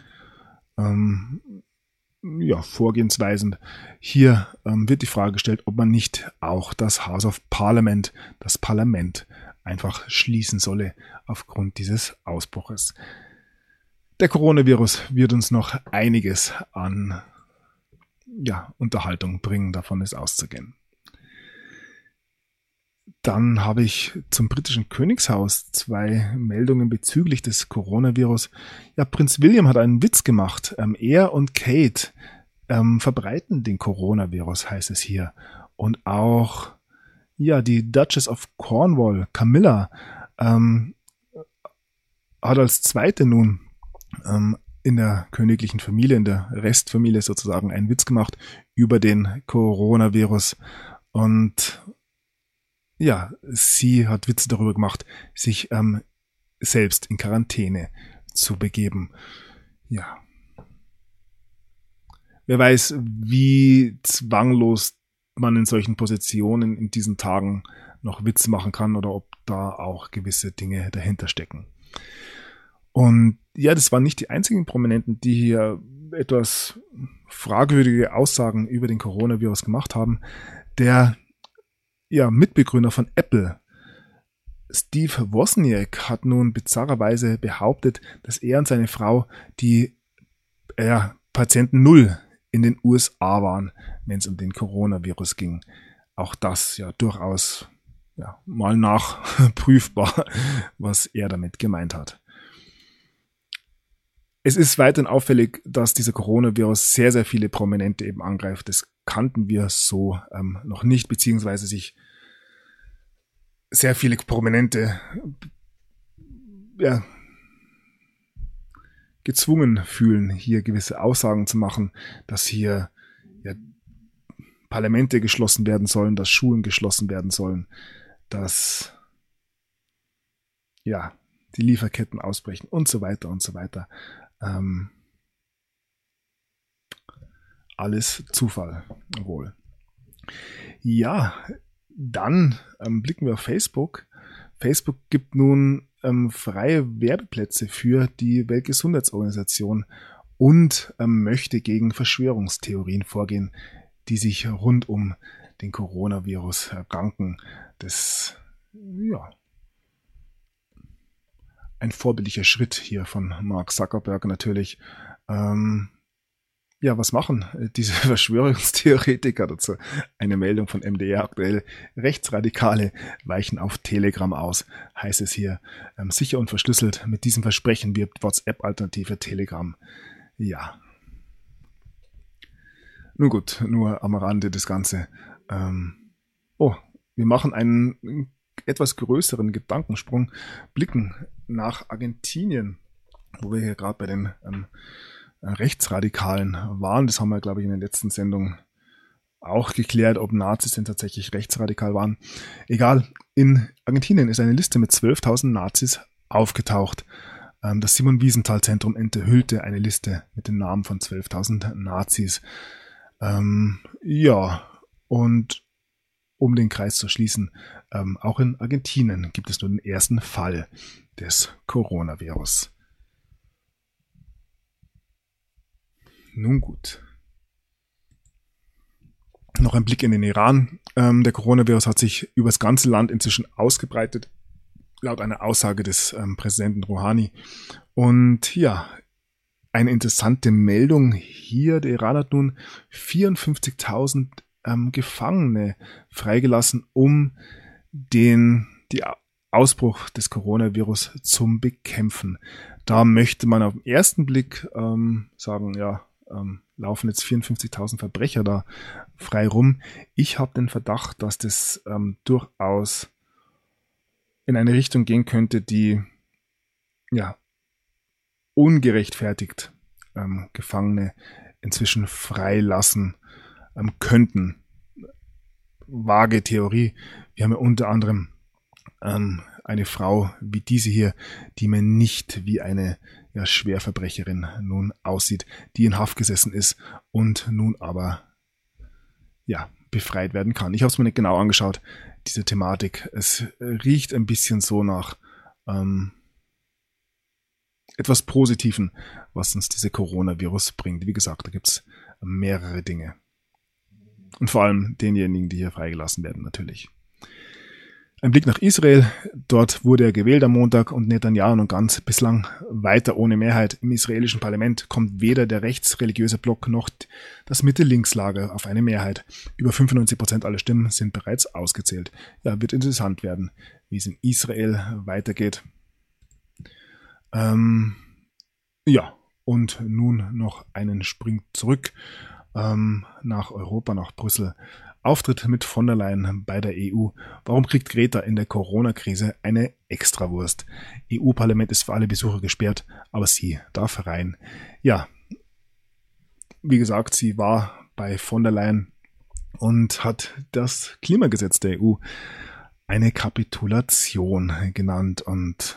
Vorgehensweisen. Hier wird die Frage gestellt, ob man nicht auch das House of Parliament, das Parlament, einfach schließen solle aufgrund dieses Ausbruches. Der Coronavirus wird uns noch einiges an Unterhaltung bringen, davon ist auszugehen. Dann habe ich zum britischen Königshaus 2 Meldungen bezüglich des Coronavirus. Ja, Prinz William hat einen Witz gemacht. Er und Kate verbreiten den Coronavirus, heißt es hier. Und auch die Duchess of Cornwall, Camilla, hat als zweite nun in der königlichen Familie, in der Restfamilie sozusagen, einen Witz gemacht über den Coronavirus. Und sie hat Witze darüber gemacht, sich selbst in Quarantäne zu begeben. Ja. Wer weiß, wie zwanglos man in solchen Positionen in diesen Tagen noch Witze machen kann oder ob da auch gewisse Dinge dahinter stecken. Und ja, das waren nicht die einzigen Prominenten, die hier etwas fragwürdige Aussagen über den Coronavirus gemacht haben. Der Mitbegründer von Apple, Steve Wozniak, hat nun bizarrerweise behauptet, dass er und seine Frau die Patienten Null in den USA waren, wenn es um den Coronavirus ging. Auch das durchaus mal nachprüfbar, was er damit gemeint hat. Es ist weiterhin auffällig, dass dieser Coronavirus sehr viele Prominente eben angreift. Das kannten wir so noch nicht, beziehungsweise sich sehr viele Prominente gezwungen fühlen, hier gewisse Aussagen zu machen, dass hier Parlamente geschlossen werden sollen, dass Schulen geschlossen werden sollen, dass die Lieferketten ausbrechen und so weiter und so weiter. Alles Zufall wohl. Ja, dann blicken wir auf Facebook. Facebook gibt nun freie Werbeplätze für die Weltgesundheitsorganisation und möchte gegen Verschwörungstheorien vorgehen, die sich rund um den Coronavirus ranken. Das, ein vorbildlicher Schritt hier von Mark Zuckerberg natürlich. Was machen diese Verschwörungstheoretiker dazu? Eine Meldung von MDR aktuell. Rechtsradikale weichen auf Telegram aus, heißt es hier. Sicher und verschlüsselt. Mit diesem Versprechen wirbt WhatsApp-Alternative Telegram. Ja. Nun gut, nur am Rande das Ganze. Wir machen einen etwas größeren Gedankensprung, blicken nach Argentinien, wo wir hier gerade bei den Rechtsradikalen waren. Das haben wir, glaube ich, in den letzten Sendungen auch geklärt, ob Nazis denn tatsächlich rechtsradikal waren. Egal, in Argentinien ist eine Liste mit 12.000 Nazis aufgetaucht. Das Simon-Wiesenthal-Zentrum enthüllte eine Liste mit den Namen von 12.000 Nazis. Und um den Kreis zu schließen, auch in Argentinien gibt es nun den ersten Fall des Coronavirus. Nun gut. Noch ein Blick in den Iran. Der Coronavirus hat sich über das ganze Land inzwischen ausgebreitet, laut einer Aussage des Präsidenten Rouhani. Und eine interessante Meldung hier. Der Iran hat nun 54.000 Gefangene freigelassen, um den Ausbruch des Coronavirus zum Bekämpfen. Da möchte man auf den ersten Blick sagen, laufen jetzt 54.000 Verbrecher da frei rum. Ich habe den Verdacht, dass das durchaus in eine Richtung gehen könnte, die ungerechtfertigt Gefangene inzwischen freilassen könnten. Vage Theorie. Wir haben ja unter anderem eine Frau wie diese hier, die mir nicht wie eine Schwerverbrecherin nun aussieht, die in Haft gesessen ist und nun aber befreit werden kann. Ich habe es mir nicht genau angeschaut, diese Thematik. Es riecht ein bisschen so nach etwas Positiven, was uns diese Coronavirus bringt. Wie gesagt, da gibt es mehrere Dinge. Und vor allem denjenigen, die hier freigelassen werden, natürlich. Ein Blick nach Israel. Dort wurde er gewählt am Montag und Netanyahu und Gantz bislang weiter ohne Mehrheit. Im israelischen Parlament kommt weder der rechtsreligiöse Block noch das Mitte-Links-Lager auf eine Mehrheit. Über 95% aller Stimmen sind bereits ausgezählt. Wird interessant werden, wie es in Israel weitergeht. Und nun noch einen Spring zurück nach Europa, nach Brüssel. Auftritt mit von der Leyen bei der EU. Warum kriegt Greta in der Corona-Krise eine Extrawurst? EU-Parlament ist für alle Besucher gesperrt, aber sie darf rein. Wie gesagt, sie war bei von der Leyen und hat das Klimagesetz der EU eine Kapitulation genannt und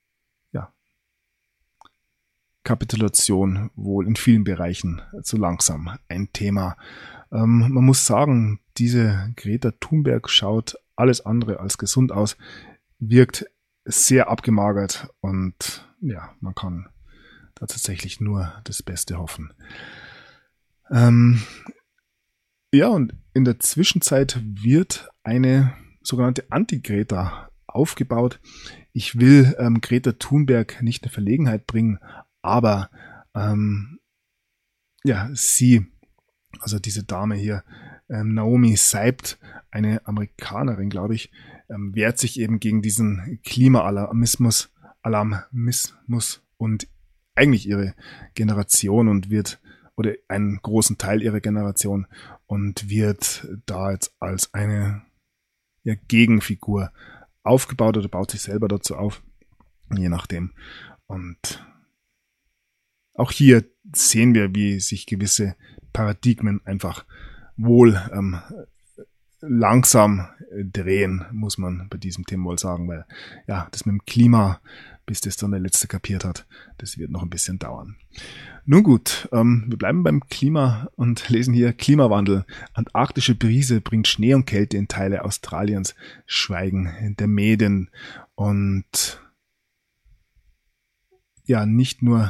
Kapitulation wohl in vielen Bereichen zu langsam ein Thema. Man muss sagen, diese Greta Thunberg schaut alles andere als gesund aus, wirkt sehr abgemagert und man kann da tatsächlich nur das Beste hoffen. Und in der Zwischenzeit wird eine sogenannte Anti-Greta aufgebaut. Ich will Greta Thunberg nicht in Verlegenheit bringen, aber sie, also diese Dame hier, Naomi Seibt, eine Amerikanerin, glaube ich, wehrt sich eben gegen diesen Klimaalarmismus und eigentlich ihre Generation und wird oder einen großen Teil ihrer Generation und wird da jetzt als eine Gegenfigur aufgebaut oder baut sich selber dazu auf, je nachdem. Und auch hier sehen wir, wie sich gewisse Paradigmen einfach wohl langsam drehen, muss man bei diesem Thema wohl sagen, weil das mit dem Klima, bis das dann der Letzte kapiert hat, das wird noch ein bisschen dauern. Nun gut, wir bleiben beim Klima und lesen hier Klimawandel. Antarktische Brise bringt Schnee und Kälte in Teile Australiens. Schweigen der Medien. Und nicht nur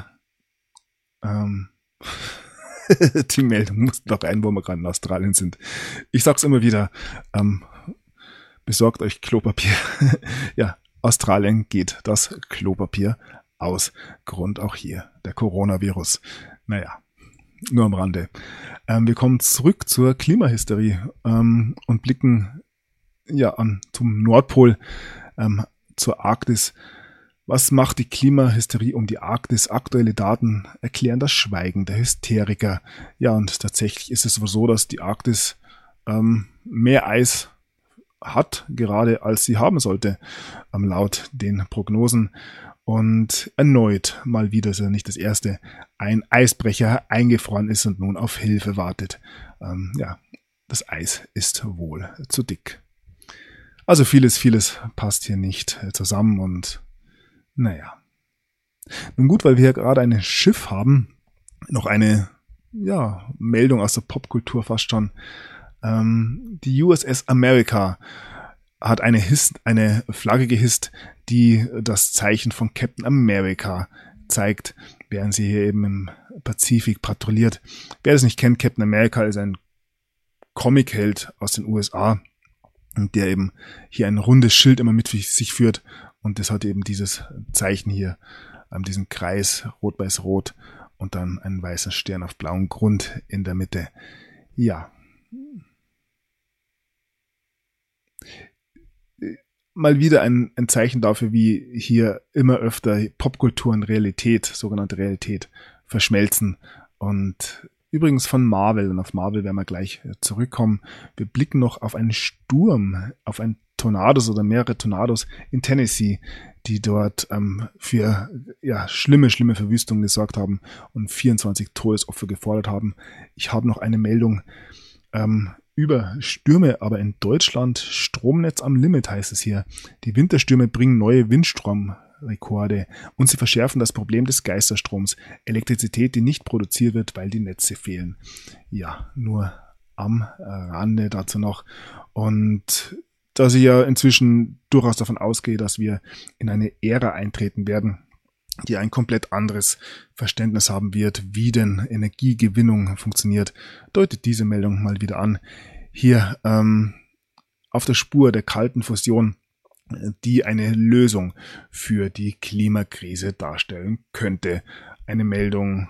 die Meldung muss noch rein, wo wir gerade in Australien sind. Ich sag's immer wieder, besorgt euch Klopapier. Australien geht das Klopapier aus. Grund auch hier, der Coronavirus. Nur am Rande. Wir kommen zurück zur Klimahysterie und blicken zum Nordpol, zur Arktis. Was macht die Klimahysterie um die Arktis? Aktuelle Daten erklären das Schweigen der Hysteriker. Ja, und tatsächlich ist es wohl so, dass die Arktis mehr Eis hat, gerade als sie haben sollte, laut den Prognosen. Und erneut, mal wieder, ist ja nicht das erste, ein Eisbrecher eingefroren ist und nun auf Hilfe wartet. Das Eis ist wohl zu dick. Also vieles passt hier nicht zusammen und Nun gut, weil wir hier gerade ein Schiff haben, noch eine Meldung aus der Popkultur fast schon. Die USS America hat eine Flagge gehisst, die das Zeichen von Captain America zeigt, während sie hier eben im Pazifik patrouilliert. Wer das nicht kennt, Captain America ist ein Comicheld aus den USA, der eben hier ein rundes Schild immer mit sich führt. Und das hat eben dieses Zeichen hier, diesen Kreis rot-weiß-rot und dann einen weißen Stern auf blauem Grund in der Mitte. Ja. Mal wieder ein Zeichen dafür, wie hier immer öfter Popkultur und Realität, sogenannte Realität, verschmelzen. Und übrigens von Marvel, und auf Marvel werden wir gleich zurückkommen. Wir blicken noch auf einen Sturm, auf ein Tornados oder mehrere Tornados in Tennessee, die dort für schlimme Verwüstungen gesorgt haben und 24 Todesopfer gefordert haben. Ich habe noch eine Meldung über Stürme, aber in Deutschland Stromnetz am Limit heißt es hier. Die Winterstürme bringen neue Windstromrekorde und sie verschärfen das Problem des Geisterstroms. Elektrizität, die nicht produziert wird, weil die Netze fehlen. Ja, nur am Rande dazu noch. Und dass ich ja inzwischen durchaus davon ausgehe, dass wir in eine Ära eintreten werden, die ein komplett anderes Verständnis haben wird, wie denn Energiegewinnung funktioniert, deutet diese Meldung mal wieder an. Hier auf der Spur der kalten Fusion, die eine Lösung für die Klimakrise darstellen könnte. Eine Meldung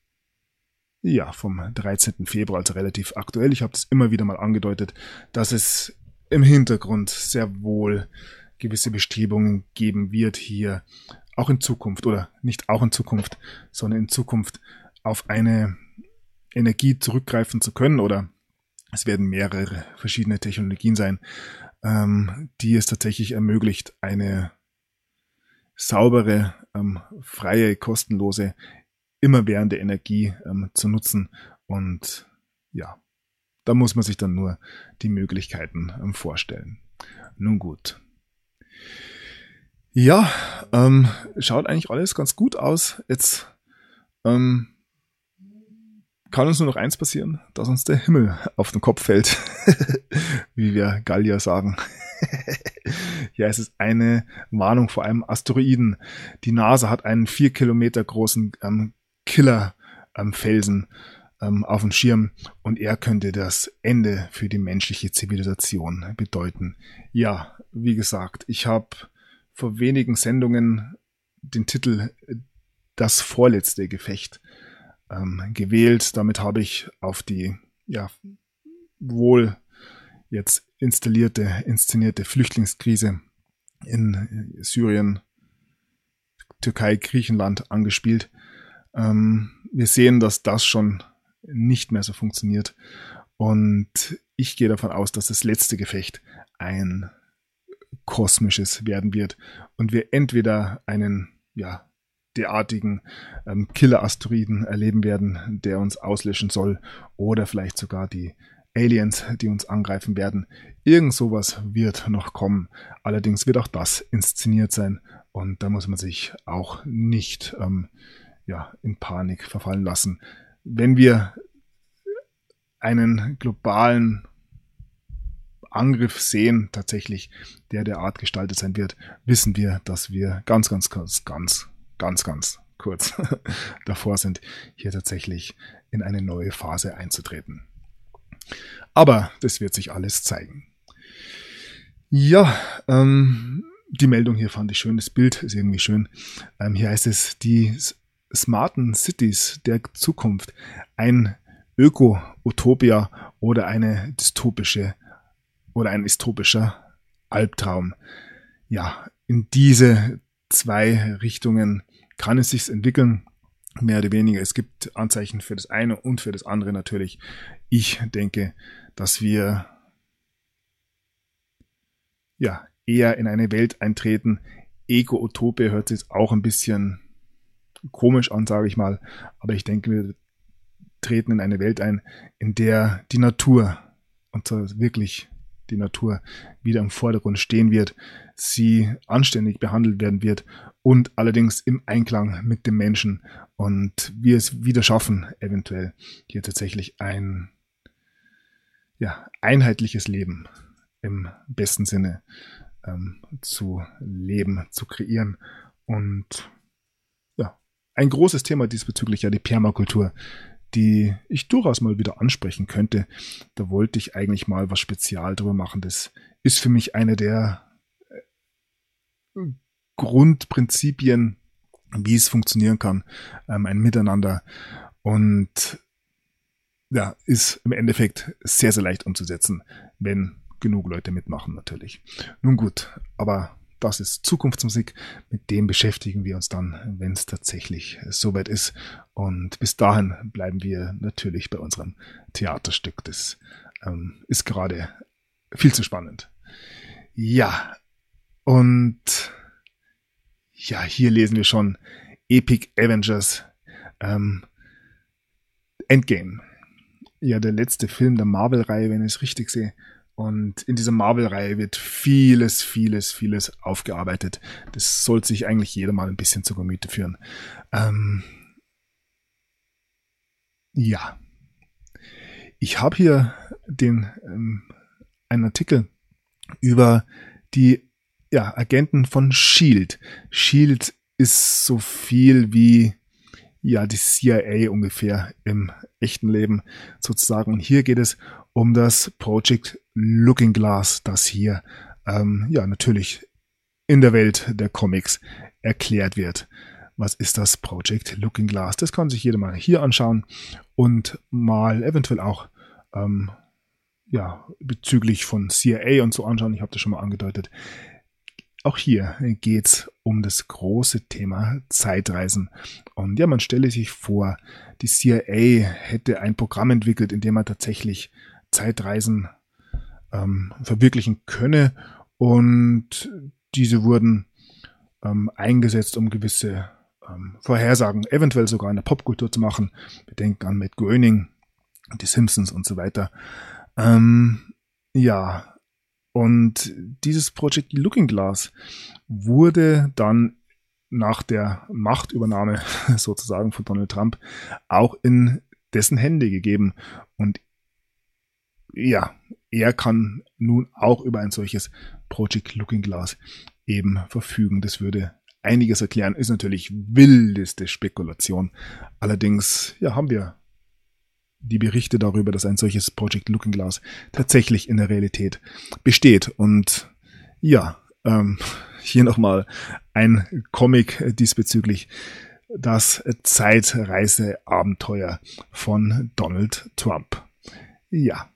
vom 13. Februar, also relativ aktuell. Ich habe es immer wieder mal angedeutet, dass es im Hintergrund sehr wohl gewisse Bestrebungen geben wird, hier auch in Zukunft, oder nicht auch in Zukunft, sondern in Zukunft auf eine Energie zurückgreifen zu können, oder es werden mehrere verschiedene Technologien sein, die es tatsächlich ermöglicht, eine saubere, freie, kostenlose, immerwährende Energie zu nutzen. Und da muss man sich dann nur die Möglichkeiten vorstellen. Nun gut. Ja, schaut eigentlich alles ganz gut aus. Jetzt kann uns nur noch eins passieren, dass uns der Himmel auf den Kopf fällt, wie wir Gallier sagen. Ja, es ist eine Warnung vor einem Asteroiden. Die NASA hat einen 4 Kilometer großen Killer-Felsen auf dem Schirm und er könnte das Ende für die menschliche Zivilisation bedeuten. Ja, wie gesagt, ich habe vor wenigen Sendungen den Titel Das vorletzte Gefecht gewählt. Damit habe ich auf die wohl jetzt inszenierte Flüchtlingskrise in Syrien, Türkei, Griechenland angespielt. Wir sehen, dass das schon nicht mehr so funktioniert. Und ich gehe davon aus, dass das letzte Gefecht ein kosmisches werden wird und wir entweder einen derartigen Killer-Asteroiden erleben werden, der uns auslöschen soll, oder vielleicht sogar die Aliens, die uns angreifen werden. Irgend sowas wird noch kommen. Allerdings wird auch das inszeniert sein und da muss man sich auch nicht in Panik verfallen lassen. Wenn wir einen globalen Angriff sehen, tatsächlich, der Art gestaltet sein wird, wissen wir, dass wir ganz kurz davor sind, hier tatsächlich in eine neue Phase einzutreten. Aber das wird sich alles zeigen. Ja, die Meldung hier fand ich schön, das Bild ist irgendwie schön. Hier heißt es, die smarten Cities der Zukunft, ein Öko-Utopia oder ein dystopischer Albtraum. Ja, in diese zwei Richtungen kann es sich entwickeln, mehr oder weniger. Es gibt Anzeichen für das eine und für das andere natürlich. Ich denke, dass wir eher in eine Welt eintreten. Ego-Utopie hört sich jetzt auch ein bisschen komisch an, sage ich mal, aber ich denke, wir treten in eine Welt ein, in der die Natur, und zwar wirklich die Natur, wieder im Vordergrund stehen wird, sie anständig behandelt werden wird und allerdings im Einklang mit dem Menschen und wir es wieder schaffen, eventuell hier tatsächlich ein einheitliches Leben im besten Sinne zu leben, zu kreieren. Und ein großes Thema diesbezüglich die Permakultur, die ich durchaus mal wieder ansprechen könnte. Da wollte ich eigentlich mal was spezial drüber machen. Das ist für mich eine der Grundprinzipien, wie es funktionieren kann, ein Miteinander. Und ist im Endeffekt sehr, sehr leicht umzusetzen, wenn genug Leute mitmachen natürlich. Nun gut, aber das ist Zukunftsmusik, mit dem beschäftigen wir uns dann, wenn es tatsächlich soweit ist. Und bis dahin bleiben wir natürlich bei unserem Theaterstück. Das ist gerade viel zu spannend. Ja, und hier lesen wir schon Epic Avengers Endgame. Ja, der letzte Film der Marvel-Reihe, wenn ich es richtig sehe. Und in dieser Marvel-Reihe wird vieles aufgearbeitet. Das sollte sich eigentlich jeder mal ein bisschen zu Gemüte führen. Ich habe hier einen Artikel über die Agenten von S.H.I.E.L.D. S.H.I.E.L.D. ist so viel wie die CIA ungefähr im echten Leben sozusagen. Und hier geht es um das Project Looking Glass, das hier natürlich in der Welt der Comics erklärt wird. Was ist das Project Looking Glass? Das kann sich jeder mal hier anschauen und mal eventuell auch bezüglich von CIA und so anschauen. Ich habe das schon mal angedeutet. Auch hier geht's um das große Thema Zeitreisen. Und man stelle sich vor, die CIA hätte ein Programm entwickelt, in dem man tatsächlich Zeitreisen verwirklichen könne. Und diese wurden eingesetzt, um gewisse Vorhersagen, eventuell sogar in der Popkultur zu machen. Wir denken an Matt Groening, die Simpsons und so weiter. Und dieses Project Looking Glass wurde dann nach der Machtübernahme sozusagen von Donald Trump auch in dessen Hände gegeben. Und er kann nun auch über ein solches Project Looking Glass eben verfügen. Das würde einiges erklären, ist natürlich wildeste Spekulation. Allerdings haben wir die Berichte darüber, dass ein solches Project Looking Glass tatsächlich in der Realität besteht. Und hier nochmal ein Comic diesbezüglich, das Zeitreiseabenteuer von Donald Trump. Ja.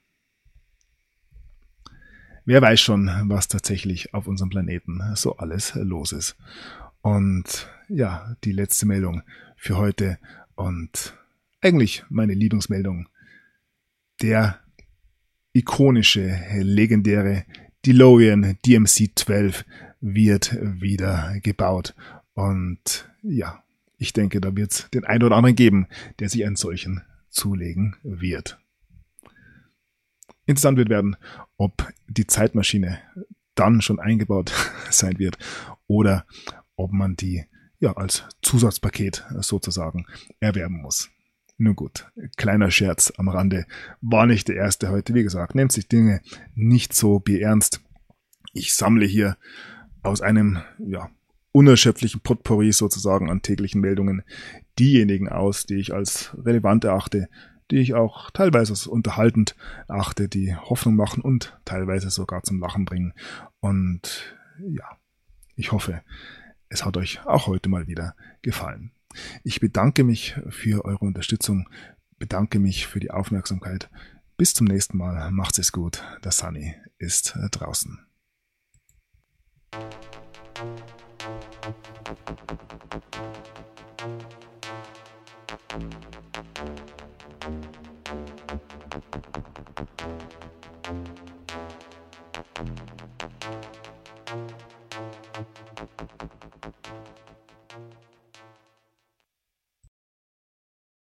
Wer weiß schon, was tatsächlich auf unserem Planeten so alles los ist. Und die letzte Meldung für heute und eigentlich meine Lieblingsmeldung. Der ikonische, legendäre DeLorean DMC-12 wird wieder gebaut. Und ja, ich denke, da wird es den einen oder anderen geben, der sich einen solchen zulegen wird. Interessant wird werden, ob die Zeitmaschine dann schon eingebaut sein wird oder ob man die als Zusatzpaket sozusagen erwerben muss. Nun gut, kleiner Scherz am Rande, war nicht der erste heute. Wie gesagt, nehmt sich Dinge nicht so ernst. Ich sammle hier aus einem unerschöpflichen Potpourri sozusagen an täglichen Meldungen diejenigen aus, die ich als relevant erachte, die ich auch teilweise als unterhaltend erachte, die Hoffnung machen und teilweise sogar zum Lachen bringen. Und ja, ich hoffe, es hat euch auch heute mal wieder gefallen. Ich bedanke mich für eure Unterstützung, bedanke mich für die Aufmerksamkeit. Bis zum nächsten Mal, macht's es gut, der Sunny ist draußen.